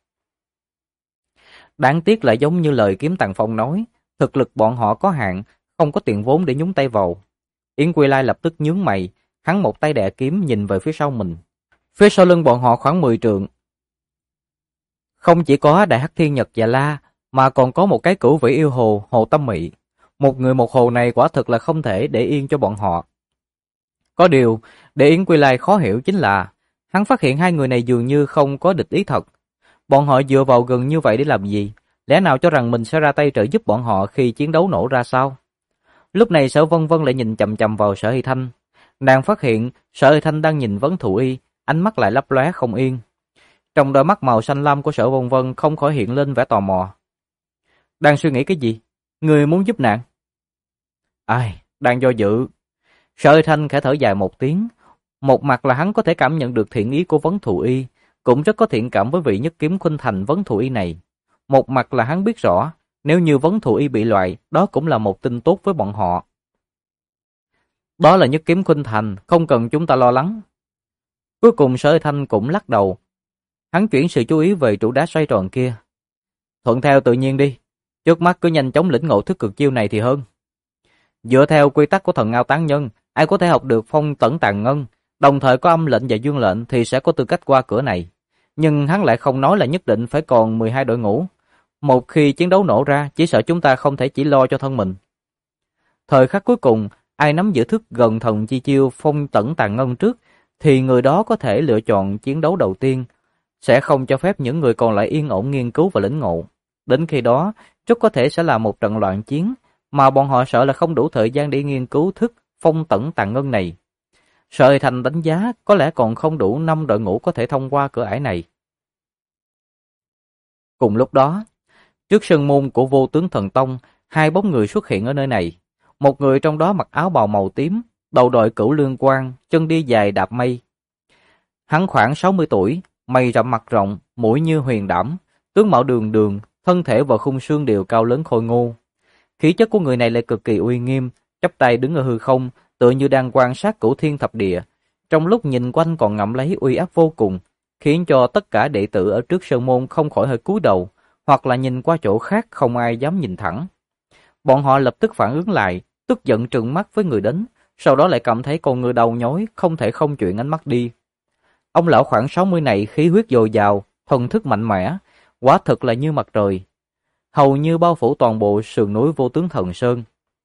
Đáng tiếc là giống như lời Kiếm Tàng Phong nói, thực lực bọn họ có hạn, không có tiền vốn để nhúng tay vào. Yến Quy Lai lập tức nhướng mày, hắn một tay đè kiếm nhìn về phía sau mình. Phía sau lưng bọn họ khoảng 10 trượng. Không chỉ có Đại Hắc Thiên Nhật Dạ La, mà còn có một cái cửu vĩ yêu hồ, Hồ Tâm Mị. Một người một hồ này quả thực là không thể để yên cho bọn họ. Có điều, để Yến Quy Lai khó hiểu chính là, hắn phát hiện hai người này dường như không có địch ý thật. Bọn họ dựa vào gần như vậy để làm gì? Lẽ nào cho rằng mình sẽ ra tay trợ giúp bọn họ khi chiến đấu nổ ra sao? Lúc này Sở Vân Vân lại nhìn chằm chằm vào Sở Y Thanh. Nàng phát hiện Sở Y Thanh đang nhìn Vấn Thụ Y, ánh mắt lại lấp lóe không yên. Trong đôi mắt màu xanh lam của Sở Vân Vân không khỏi hiện lên vẻ tò mò. Đang suy nghĩ cái gì? Người muốn giúp nàng? Ai, đang do dự. Sở Y Thanh khẽ thở dài một tiếng. Một mặt là hắn có thể cảm nhận được thiện ý của Vấn Thụ Y, cũng rất có thiện cảm với vị nhất kiếm khuynh thành Vấn Thụ Y này. Một mặt là hắn biết rõ, nếu như Vấn Thụ Y bị loại, đó cũng là một tin tốt với bọn họ. Đó là nhất kiếm khuynh thành, không cần chúng ta lo lắng. Cuối cùng Sở Y Thanh cũng lắc đầu. Hắn chuyển sự chú ý về trụ đá xoay tròn kia. Thuận theo tự nhiên đi, trước mắt cứ nhanh chóng lĩnh ngộ thức cực chiêu này thì hơn. Dựa theo quy tắc của Thần Ngao Tán Nhân, ai có thể học được Phong Tẩn Tàn Ngân, đồng thời có âm lệnh và dương lệnh thì sẽ có tư cách qua cửa này. Nhưng hắn lại không nói là nhất định phải còn 12 đội ngũ. Một khi chiến đấu nổ ra, chỉ sợ chúng ta không thể chỉ lo cho thân mình. Thời khắc cuối cùng, ai nắm giữ thức gần thần chi chiêu Phong Tẩn Tàn Ngân trước, thì người đó có thể lựa chọn chiến đấu đầu tiên, sẽ không cho phép những người còn lại yên ổn nghiên cứu và lĩnh ngộ. Đến khi đó, rất có thể sẽ là một trận loạn chiến, mà bọn họ sợ là không đủ thời gian để nghiên cứu thức Phong Tẩn Tàn Ngân này. Sợi Thành đánh giá có lẽ còn không đủ 5 đội ngũ có thể thông qua cửa ải này. Cùng lúc đó, trước sân môn của Vô Tướng Thần Tông, hai bóng người xuất hiện ở nơi này. Một người trong đó mặc áo bào màu tím, đầu đội cửu lương quan, chân đi dài đạp mây. Hắn khoảng 60 tuổi, mày rậm mặt rộng, mũi như huyền đảm, tướng mạo đường đường, thân thể và khung xương đều cao lớn khôi ngô. Khí chất của người này lại cực kỳ uy nghiêm, chắp tay đứng ở hư không, tựa như đang quan sát cửu thiên thập địa. Trong lúc nhìn quanh còn ngậm lấy uy áp vô cùng, khiến cho tất cả đệ tử ở trước sơn môn không khỏi hơi cúi đầu, hoặc là nhìn qua chỗ khác không ai dám nhìn thẳng. Bọn họ lập tức phản ứng lại, tức giận trừng mắt với người đến, sau đó lại cảm thấy con ngựa đầu nhói, không thể không chuyển ánh mắt đi. Ông lão khoảng 60 này khí huyết dồi dào, thần thức mạnh mẽ, quả thực là như mặt trời, hầu như bao phủ toàn bộ sườn núi Vô Tướng Thần Sơn.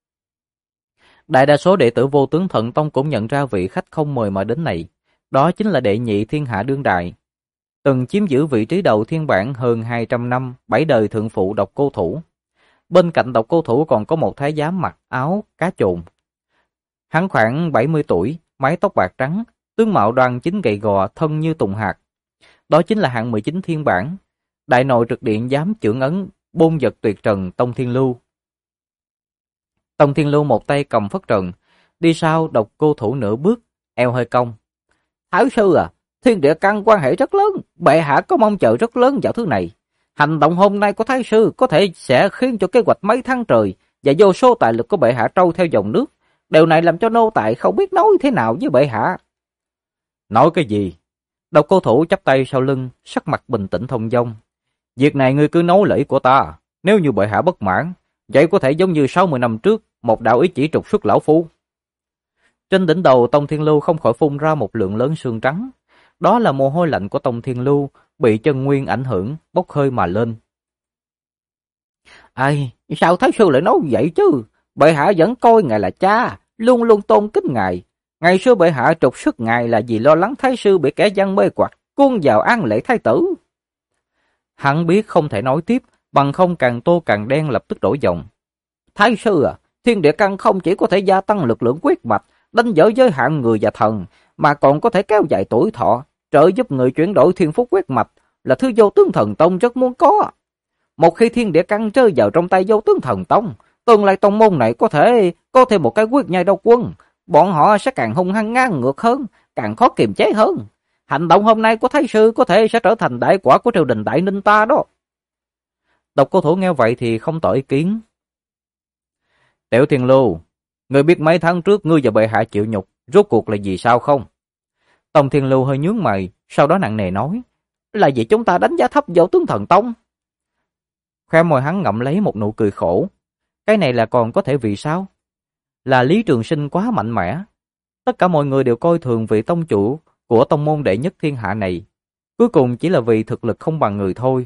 Đại đa số đệ tử Vô Tướng Thần Tông cũng nhận ra vị khách không mời mà đến này, đó chính là đệ nhị thiên hạ đương đại, từng chiếm giữ vị trí đầu thiên bảng hơn 200 năm, 7 đời thượng phụ Độc Cô Thủ. Bên cạnh Độc Cô Thủ còn có một thái giám mặc áo cá chồn. Hắn khoảng 70 tuổi, mái tóc bạc trắng, tướng mạo đoan chính gầy gò, thân như tùng hạt. Đó chính là hạng 19 thiên bảng, đại nội trực điện giám chưởng ấn, bôn vật tuyệt trần Tông Thiên Lưu. Tông Thiên Lưu một tay cầm phất trần, đi sau Độc Cô Thủ nửa bước, eo hơi cong. Thái sư à, thiên địa căn quan hệ rất lớn, bệ hạ có mong chờ rất lớn vào thứ này. Hành động hôm nay của thái sư có thể sẽ khiến cho kế hoạch mấy tháng trời và vô số tài lực của bệ hạ trôi theo dòng nước. Điều này làm cho nô tài không biết nói thế nào với bệ hạ. Nói cái gì? Độc Cô Thủ chắp tay sau lưng, sắc mặt bình tĩnh thông dong. Việc này ngươi cứ nói lời của ta, nếu như bệ hạ bất mãn, vậy có thể giống như 60 năm trước, một đạo ý chỉ trục xuất lão phu. Trên đỉnh đầu Tông Thiên Lưu không khỏi phun ra một lượng lớn sương trắng. Đó là mồ hôi lạnh của Tông Thiên Lưu, bị chân nguyên ảnh hưởng, bốc hơi mà lên. Ai, sao thái sư lại nói vậy chứ? Bệ hạ vẫn coi ngài là cha, luôn luôn tôn kính ngài. Ngày xưa bệ hạ trục xuất ngài là vì lo lắng thái sư bị kẻ gian mê hoặc, cuốn vào án lễ thái tử. Hắn biết không thể nói tiếp, bằng không càng tô càng đen lập tức đổi giọng. Thái sư à, thiên địa căn không chỉ có thể gia tăng lực lượng quyết mạch, đánh dỡ giới hạn người và thần, mà còn có thể kéo dài tuổi thọ, trợ giúp người chuyển đổi thiên phúc quyết mạch, là thứ Vô Tướng Thần Tông rất muốn có. Một khi thiên địa căn rơi vào trong tay Vô Tướng Thần Tông, tương lai tông môn này có thêm một cái quyết nhai đao quân, bọn họ sẽ càng hung hăng ngang ngược hơn, càng khó kiềm chế hơn. Hành động hôm nay của thái sư có thể sẽ trở thành đại quả của triều đình Đại Ninh ta đó. Độc Cô Thủ nghe vậy thì không tỏ ý kiến. Tiểu Thiên Lưu, ngươi biết mấy tháng trước ngươi và bệ hạ chịu nhục, rốt cuộc là gì sao không? Tông Thiên Lưu hơi nhướng mày, sau đó nặng nề nói, là vì chúng ta đánh giá thấp Vô Tướng Thần Tông. Khóe môi hắn ngậm lấy một nụ cười khổ. Cái này là còn có thể vì sao? Là Lý Trường Sinh quá mạnh mẽ. Tất cả mọi người đều coi thường vị tông chủ của tông môn đệ nhất thiên hạ này. Cuối cùng chỉ là vì thực lực không bằng người thôi.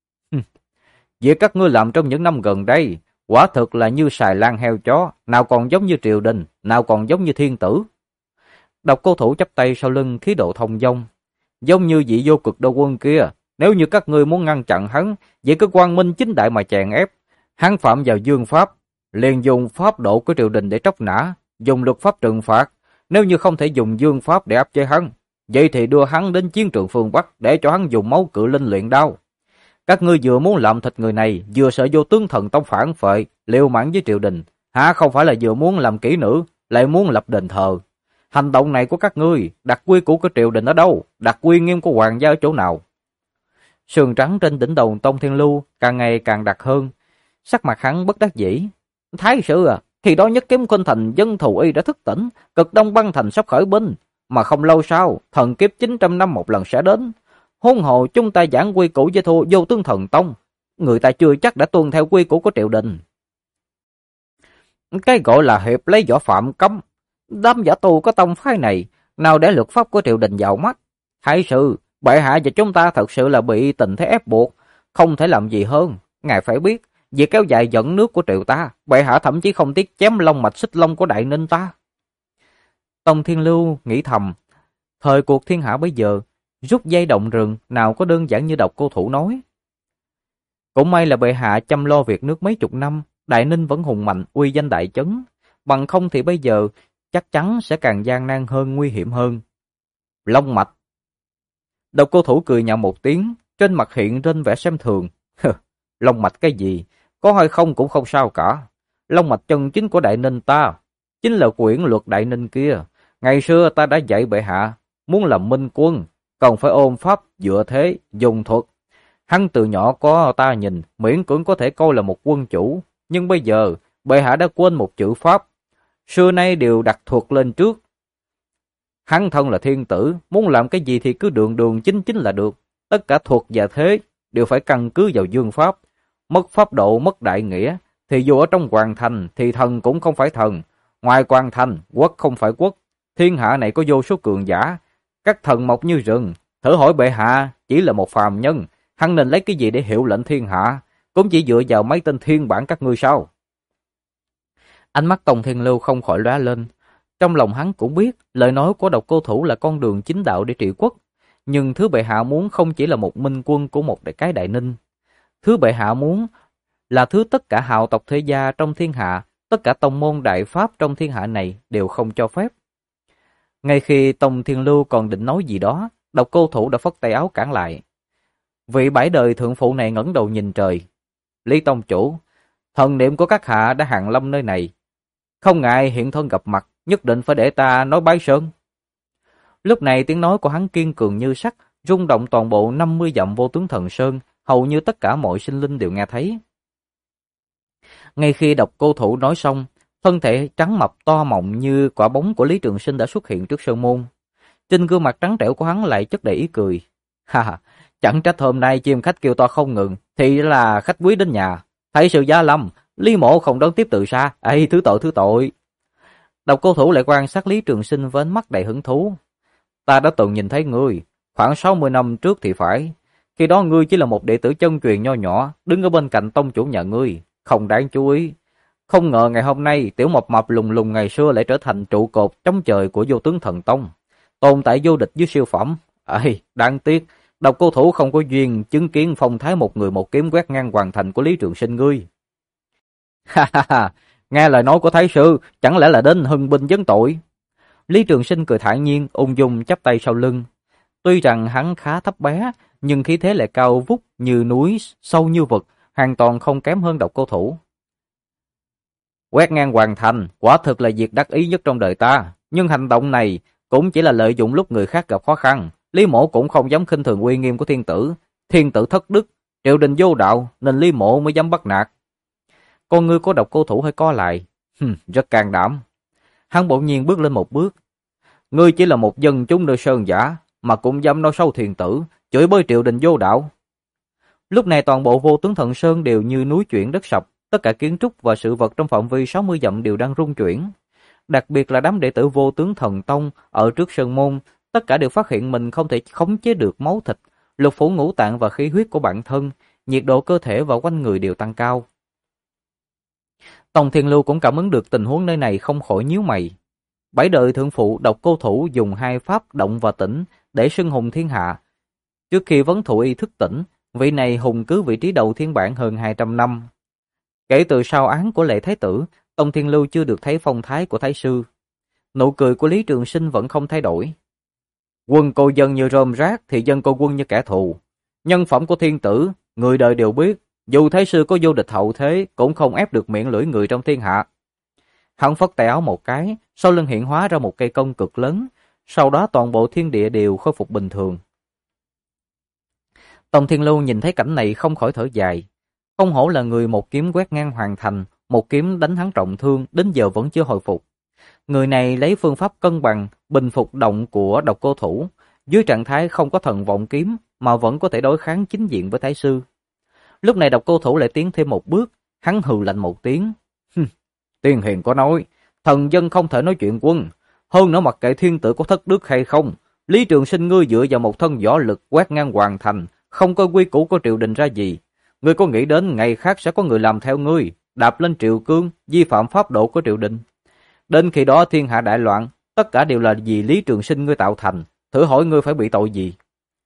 Việc các ngươi làm trong những năm gần đây, quả thực là như xài lan heo chó, nào còn giống như triều đình, nào còn giống như thiên tử. Độc Cô Thủ chắp tay sau lưng, khí độ thông dong. Giống như vị Vô Cực Đao Quân kia, nếu như các ngươi muốn ngăn chặn hắn, vậy cứ quang minh chính đại mà chèn ép. Hắn phạm vào dương pháp, liền dùng pháp độ của triều đình để tróc nã, dùng luật pháp trừng phạt. Nếu như không thể dùng dương pháp để áp chế hắn, vậy thì đưa hắn đến chiến trường phương Bắc để cho hắn dùng máu cự linh luyện đao. Các ngươi vừa muốn làm thịt người này, vừa sợ Vô Tướng Thần Tông phản phệ, liều mạng với triều đình, hả? Không phải là vừa muốn làm kỹ nữ, lại muốn lập đền thờ. Hành động này của các ngươi, đặt quy củ của triều đình ở đâu? Đặt uy nghiêm của hoàng gia ở chỗ nào? Sườn trắng trên đỉnh đầu Tông Thiên Lưu càng ngày càng đặc hơn, sắc mặt hắn bất đắc dĩ. Thái sư à, khi đó Nhất Kiếm Khuynh Thành dân thù y đã thức tỉnh, Cực Đông Băng Thành sắp khởi binh, mà không lâu sau, thần kiếp 900 năm một lần sẽ đến. Hôn hồ chúng ta giảng quy củ với Vô Tướng Thần Tông, người ta chưa chắc đã tuân theo quy củ của triều đình. Cái gọi là hiệp lấy võ phạm cấm, đám giả tu có tông phái này, nào để luật pháp của triều đình vào mắt. Thái sư, bệ hạ và chúng ta thật sự là bị tình thế ép buộc, không thể làm gì hơn. Ngài phải biết, việc kéo dài dẫn nước của triều ta, bệ hạ thậm chí không tiếc chém long mạch xích long của Đại Ninh ta. Tông Thiên Lưu nghĩ thầm, thời cuộc thiên hạ bây giờ, rút dây động rừng nào có đơn giản như Độc Cô Thủ nói. Cũng may là bệ hạ chăm lo việc nước mấy chục năm, Đại Ninh vẫn hùng mạnh, uy danh đại chấn. Bằng không thì bây giờ, chắc chắn sẽ càng gian nan hơn, nguy hiểm hơn. Long mạch. Độc cô thủ cười nhạo một tiếng, trên mặt hiện lên vẻ xem thường. Long mạch cái gì, có hay không cũng không sao cả. Long mạch chân chính của Đại Ninh ta, chính là quyển luật Đại Ninh kia. Ngày xưa ta đã dạy bệ hạ, muốn làm minh quân, còn phải ôm pháp dựa thế, dùng thuật. Hắn từ nhỏ có ta nhìn, miễn cưỡng có thể coi là một quân chủ. Nhưng bây giờ, bệ hạ đã quên một chữ pháp. Xưa nay đều đặt thuật lên trước. Hắn thân là thiên tử, muốn làm cái gì thì cứ đường đường chính chính là được. Tất cả thuật và thế đều phải căn cứ vào dương pháp. Mất pháp độ, mất đại nghĩa. Thì dù ở trong hoàng thành thì thần cũng không phải thần. Ngoài hoàng thành, quốc không phải quốc. Thiên hạ này có vô số cường giả. Các thần mọc như rừng. Thử hỏi bệ hạ chỉ là một phàm nhân. Hắn nên lấy cái gì để hiệu lệnh thiên hạ? Cũng chỉ dựa vào mấy tên thiên bản các ngươi sao? Ánh mắt Tòng Thiên Lưu không khỏi lóe lên. Trong lòng hắn cũng biết lời nói của Độc Cô Thủ là con đường chính đạo để trị quốc. Nhưng thứ bệ hạ muốn không chỉ là một minh quân của một cái Đại Ninh. Thứ bệ hạ muốn là thứ tất cả hào tộc thế gia trong thiên hạ, tất cả tông môn đại pháp trong thiên hạ này đều không cho phép. Ngay khi Tòng Thiên Lưu còn định nói gì đó, Độc Cô Thủ đã phất tay áo cản lại. Vị bảy đời thượng phụ này ngẩng đầu nhìn trời. Lý tông chủ, thần niệm của các hạ đã hàng lâm nơi này. Không ngại hiện thân gặp mặt, nhất định phải để ta nói bái sơn. Lúc này tiếng nói của hắn kiên cường như sắt, rung động toàn bộ 50 dặm Vô Tướng Thần Sơn, hầu như tất cả mọi sinh linh đều nghe thấy. Ngay khi Độc Cô Thủ nói xong, thân thể trắng mập to mọng như quả bóng của Lý Trường Sinh đã xuất hiện trước sơn môn. Trên gương mặt trắng trẻo của hắn lại chất đầy ý cười. Ha, chẳng trách hôm nay chim khách kêu to không ngừng, thì là khách quý đến nhà. Thấy sự giá lâm, Lý Mộ không đón tiếp từ xa. Ê, thứ tội. Độc Cô Thủ lại quan sát Lý Trường Sinh với ánh mắt đầy hứng thú. Ta đã từng nhìn thấy ngươi, khoảng 60 năm trước thì phải. Khi đó ngươi chỉ là một đệ tử chân truyền nho nhỏ, đứng ở bên cạnh tông chủ nhà ngươi, không đáng chú ý. Không ngờ ngày hôm nay, tiểu mập mập lùng lùng ngày xưa lại trở thành trụ cột chống trời của Vô Tướng Thần Tông, tồn tại vô địch với siêu phẩm. Ê, đáng tiếc, Độc Cô Thủ không có duyên chứng kiến phong thái một người một kiếm quét ngang hoàn thành của Lý Trường Sinh ngươi. Ha ha ha, nghe lời nói của thái sư, chẳng lẽ là đến hưng binh vấn tội? Lý Trường Sinh cười thản nhiên, ung dung chắp tay sau lưng. Tuy rằng hắn khá thấp bé, nhưng khí thế lại cao vút như núi, sâu như vực, hoàn toàn không kém hơn Độc Cô Thủ. Quét ngang hoàn thành, quả thực là việc đắc ý nhất trong đời ta, nhưng hành động này cũng chỉ là lợi dụng lúc người khác gặp khó khăn. Lý Mộ cũng không dám khinh thường uy nghiêm của thiên tử. Thiên tử thất đức, triều đình vô đạo, nên Lý Mộ mới dám bắt nạt. Con ngươi của Độc Cô Thủ hơi co lại. Rất can đảm. Hắn bỗng nhiên bước lên một bước. Ngươi chỉ là một dân chúng nơi sơn giả, mà cũng dám nói xấu thiên tử, chửi bới triều đình vô đạo. Lúc này toàn bộ Vô Tướng Thần Sơn đều như núi chuyển đất sập, tất cả kiến trúc và sự vật trong phạm vi 60 dặm đều đang rung chuyển. Đặc biệt là đám đệ tử Vô Tướng Thần Tông ở trước sơn môn, tất cả đều phát hiện mình không thể khống chế được máu thịt, lục phủ ngũ tạng và khí huyết của bản thân, nhiệt độ cơ thể và quanh người đều tăng cao. Tòng Thiên Lưu cũng cảm ứng được tình huống nơi này, không khỏi nhíu mày. Bảy đời thượng phụ Độc Cô Thủ dùng hai pháp động và tĩnh để xưng hùng thiên hạ. Trước khi vấn thụ y thức tỉnh, vị này hùng cứ vị trí đầu thiên bản hơn 200 năm. Kể từ sau án của Lệ Thái Tử, Tòng Thiên Lưu chưa được thấy phong thái của Thái sư. Nụ cười của Lý Trường Sinh vẫn không thay đổi. Quân cô dân như rơm rác thì dân cô quân như kẻ thù. Nhân phẩm của thiên tử, người đời đều biết, dù Thái sư có vô địch hậu thế cũng không ép được miệng lưỡi người trong thiên hạ. Hắn phất tay áo một cái, sau lưng hiện hóa ra một cây côn cực lớn, sau đó toàn bộ thiên địa đều khôi phục bình thường. Tòng Thiên Lưu nhìn thấy cảnh này không khỏi thở dài. Không hổ là người một kiếm quét ngang hoàn thành, một kiếm đánh hắn trọng thương, đến giờ vẫn chưa hồi phục. Người này lấy phương pháp cân bằng, bình phục động của Độc Cô Thủ, dưới trạng thái không có thần vọng kiếm mà vẫn có thể đối kháng chính diện với Thái sư. Lúc này Độc Cô Thủ lại tiến thêm một bước, hắn hừ lạnh một tiếng. Tiên hiền có nói, thần dân không thể nói chuyện quân, hơn nữa mặc kệ thiên tử có thất đức hay không, Lý Trường Sinh ngươi dựa vào một thân võ lực quét ngang hoàn thành, không coi quy củ của triều đình ra gì. Ngươi có nghĩ đến ngày khác sẽ có người làm theo ngươi, đạp lên triều cương, vi phạm pháp độ của triều đình. Đến khi đó thiên hạ đại loạn, tất cả đều là vì Lý Trường Sinh ngươi tạo thành, thử hỏi ngươi phải bị tội gì?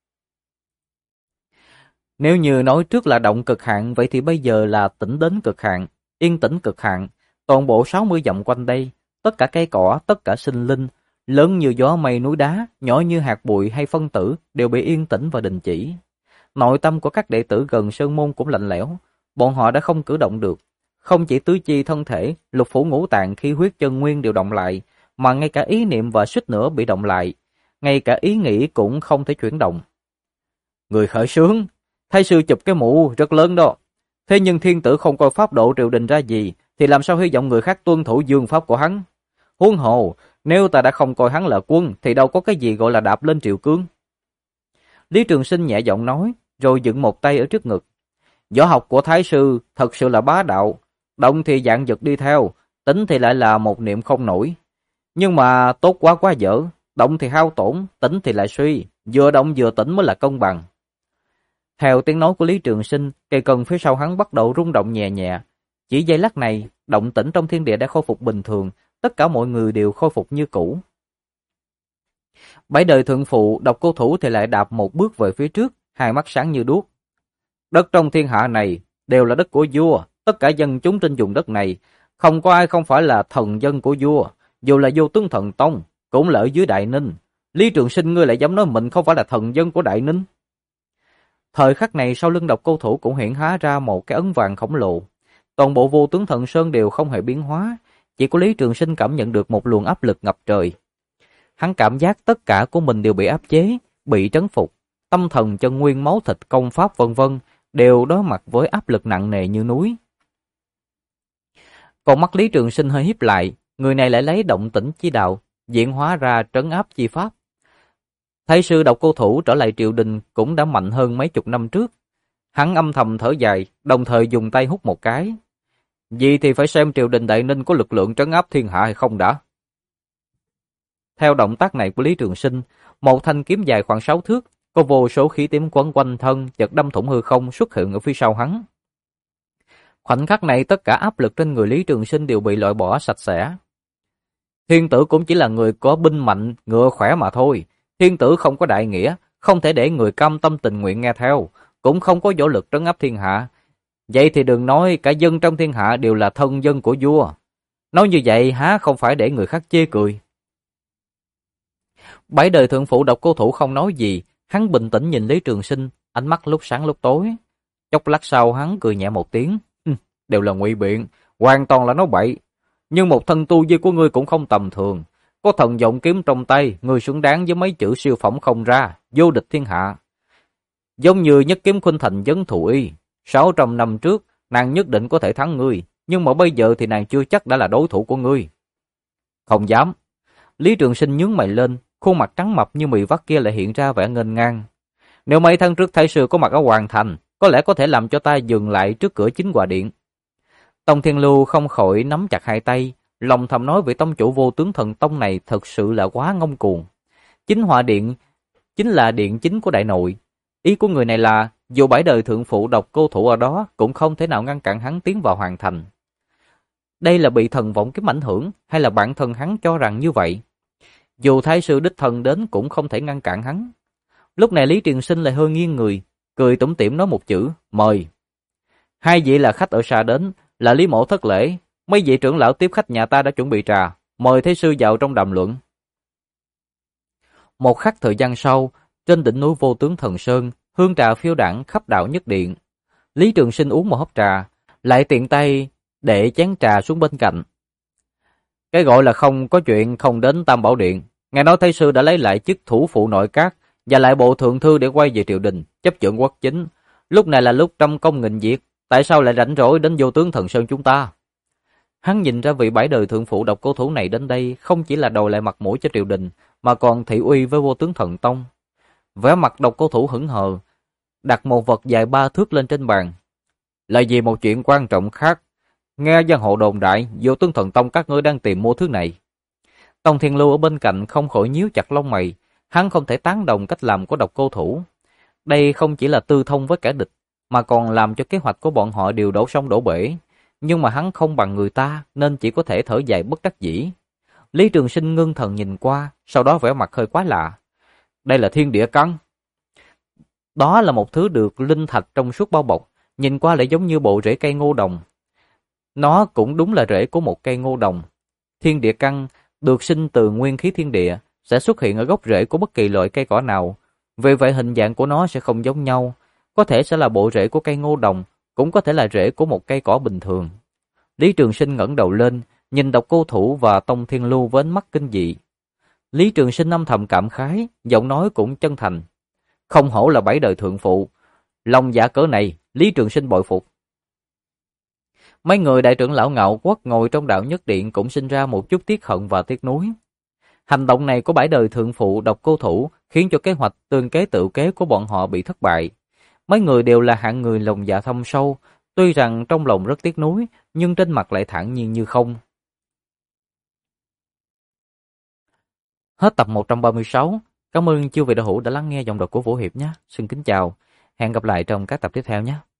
Nếu như nói trước là động cực hạn, vậy thì bây giờ là tĩnh đến cực hạn, yên tĩnh cực hạn. Toàn bộ 60 dặm quanh đây, tất cả cây cỏ, tất cả sinh linh, lớn như gió mây núi đá, nhỏ như hạt bụi hay phân tử đều bị yên tĩnh và đình chỉ. Nội tâm của các đệ tử gần sơn môn cũng lạnh lẽo, bọn họ đã không cử động được. Không chỉ tứ chi thân thể, lục phủ ngũ tạng khí huyết chân nguyên đều động lại, mà ngay cả ý niệm và suýt nữa bị động lại, ngay cả ý nghĩ cũng không thể chuyển động. Người khởi xướng, thái sư chụp cái mũ rất lớn đó. Thế nhưng thiên tử không coi pháp độ triều đình ra gì, thì làm sao hy vọng người khác tuân thủ dương pháp của hắn? Huống hồ, nếu ta đã không coi hắn là quân, thì đâu có cái gì gọi là đạp lên triều cương. Lý Trường Sinh nhẹ giọng nói, rồi dựng một tay ở trước ngực. Võ học của thái sư thật sự là bá đạo, động thì dạng vật đi theo, tính thì lại là một niệm không nổi. Nhưng mà tốt quá quá dở, động thì hao tổn, tỉnh thì lại suy, vừa động vừa tỉnh mới là công bằng. Theo tiếng nói của Lý Trường Sinh, cây cần phía sau hắn bắt đầu rung động nhẹ nhẹ. Chỉ giây lát này, động tĩnh trong thiên địa đã khôi phục bình thường, tất cả mọi người đều khôi phục như cũ. Bảy đời thượng phụ Độc Cô Thủ thì lại đạp một bước về phía trước, hai mắt sáng như đuốc. Đất trong thiên hạ này đều là đất của vua, tất cả dân chúng trên vùng đất này, không có ai không phải là thần dân của vua, dù là Vô Tướng Thần Tông, cũng là ở dưới Đại Ninh. Lý Trường Sinh ngươi lại dám nói mình không phải là thần dân của Đại Ninh? Thời khắc này sau lưng Độc Cô Thủ cũng hiện hóa ra một cái ấn vàng khổng lồ. Toàn bộ Vô Tướng Thần Sơn đều không hề biến hóa, chỉ có Lý Trường Sinh cảm nhận được một luồng áp lực ngập trời. Hắn cảm giác tất cả của mình đều bị áp chế, bị trấn phục, tâm thần chân nguyên máu thịt công pháp vân vân đều đối mặt với áp lực nặng nề như núi. Còn mắt Lý Trường Sinh hơi híp lại, người này lại lấy động tĩnh chi đạo diễn hóa ra trấn áp chi pháp. Thái sư Độc Cô Thủ trở lại triều đình cũng đã mạnh hơn mấy chục năm trước. Hắn âm thầm thở dài, đồng thời dùng tay hút một cái. Vì thì phải xem triều đình Đại Ninh có lực lượng trấn áp thiên hạ hay không đã. Theo động tác này của Lý Trường Sinh, một thanh kiếm dài khoảng 6 thước, có vô số khí tím quấn quanh thân, chợt đâm thủng hư không xuất hiện ở phía sau hắn. Khoảnh khắc này tất cả áp lực trên người Lý Trường Sinh đều bị loại bỏ sạch sẽ. Thiên tử cũng chỉ là người có binh mạnh, ngựa khỏe mà thôi. Thiên tử không có đại nghĩa, không thể để người cam tâm tình nguyện nghe theo, cũng không có võ lực trấn áp thiên hạ. Vậy thì đừng nói cả dân trong thiên hạ đều là thân dân của vua. Nói như vậy há không phải để người khác chê cười. Bảy đời thượng phụ Độc Cô Thủ không nói gì, hắn bình tĩnh nhìn Lý Trường Sinh, ánh mắt lúc sáng lúc tối. Chốc lát sau hắn cười nhẹ một tiếng, đều là ngụy biện, hoàn toàn là nói bậy. Nhưng một thân tu vi của ngươi cũng không tầm thường, có thần vọng kiếm trong tay, ngươi xứng đáng với mấy chữ siêu phẩm không ra, vô địch thiên hạ. Giống như Nhất Kiếm Khuynh Thành Vấn Thù Y, 600 năm trước nàng nhất định có thể thắng ngươi, nhưng mà bây giờ thì nàng chưa chắc đã là đối thủ của ngươi. Không dám. Lý Trường Sinh nhướng mày lên, khuôn mặt trắng mập như mì vắt kia lại hiện ra vẻ nghênh ngang. Nếu mấy tháng trước thái sư có mặt ở Hoàng Thành, có lẽ có thể làm cho ta dừng lại trước cửa Chính Hòa Điện. Tông Thiên Lưu không khỏi nắm chặt hai tay, lòng thầm nói vị tông chủ Vô Tướng Thần Tông này thật sự là quá ngông cuồng. Chính Hòa Điện chính là điện chính của đại nội. Ý của người này là dù bảy đời thượng phụ Độc Cô Thủ ở đó cũng không thể nào ngăn cản hắn tiến vào Hoàng Thành. Đây là bị thần vọng kiếm ảnh hưởng hay là bản thân hắn cho rằng như vậy? Dù thái sư đích thân đến cũng không thể ngăn cản hắn. Lúc này Lý Trường Sinh lại hơi nghiêng người, cười tủm tỉm nói một chữ, mời. Hai vị là khách ở xa đến, là Lý Mỗ thất lễ, mấy vị trưởng lão tiếp khách nhà ta đã chuẩn bị trà, mời thái sư vào trong đàm luận. Một khắc thời gian sau, trên đỉnh núi Vô Tướng Thần Sơn, hương trà phiêu đãng khắp đạo nhất điện. Lý Trường Sinh uống một hớp trà, lại tiện tay để chén trà xuống bên cạnh. Cái gọi là không có chuyện không đến Tam Bảo Điện, nghe nói thái sư đã lấy lại chức thủ phụ nội các và lại bộ thượng thư để quay về triều đình, chấp trưởng quốc chính. Lúc này là lúc trăm công nghìn việc, tại sao lại rảnh rỗi đến Vô Tướng Thần Sơn chúng ta? Hắn nhìn ra vị bảy đời thượng phụ Độc Cô Thủ này đến đây không chỉ là đòi lại mặt mũi cho triều đình, mà còn thị uy với Vô Tướng Thần Tông. Vẻ mặt Độc Cô Thủ hững hờ, đặt một vật dài 3 thước lên trên bàn. Là vì một chuyện quan trọng khác. Nghe giang hồ đồn đại, Vô Tướng Thần Tông các ngươi đang tìm mua thứ này. Tông Thiên Lưu ở bên cạnh không khỏi nhíu chặt lông mày, hắn không thể tán đồng cách làm của Độc Cô Thủ. Đây không chỉ là tư thông với kẻ địch, mà còn làm cho kế hoạch của bọn họ đều đổ sông đổ bể. Nhưng mà hắn không bằng người ta, nên chỉ có thể thở dài bất đắc dĩ. Lý Trường Sinh ngưng thần nhìn qua, sau đó vẻ mặt hơi quá lạ. Đây là thiên địa căn. Đó là một thứ được linh thạch trong suốt bao bọc, nhìn qua lại giống như bộ rễ cây ngô đồng. Nó cũng đúng là rễ của một cây ngô đồng. Thiên địa căn được sinh từ nguyên khí thiên địa, sẽ xuất hiện ở gốc rễ của bất kỳ loại cây cỏ nào. Vì vậy hình dạng của nó sẽ không giống nhau, có thể sẽ là bộ rễ của cây ngô đồng, cũng có thể là rễ của một cây cỏ bình thường. Lý Trường Sinh ngẩng đầu lên, nhìn Độc Cô Thủ và Tông Thiên Lưu với ánh mắt kinh dị. Lý Trường Sinh âm thầm cảm khái, giọng nói cũng chân thành. Không hổ là 7 đời thượng phụ, lòng dạ cỡ này, Lý Trường Sinh bội phục. Mấy người đại trưởng lão Ngạo Quốc ngồi trong đạo nhất điện cũng sinh ra một chút tiếc hận và tiếc nuối. Hành động này của 7 đời thượng phụ Độc Cô Thủ khiến cho kế hoạch tương kế tự kế của bọn họ bị thất bại. Mấy người đều là hạng người lòng dạ thâm sâu, tuy rằng trong lòng rất tiếc nuối, nhưng trên mặt lại thản nhiên như không. Hết tập 136. Cảm ơn chư vị đạo hữu đã lắng nghe giọng đọc của Vũ Hiệp nhé. Xin kính chào. Hẹn gặp lại trong các tập tiếp theo nhé.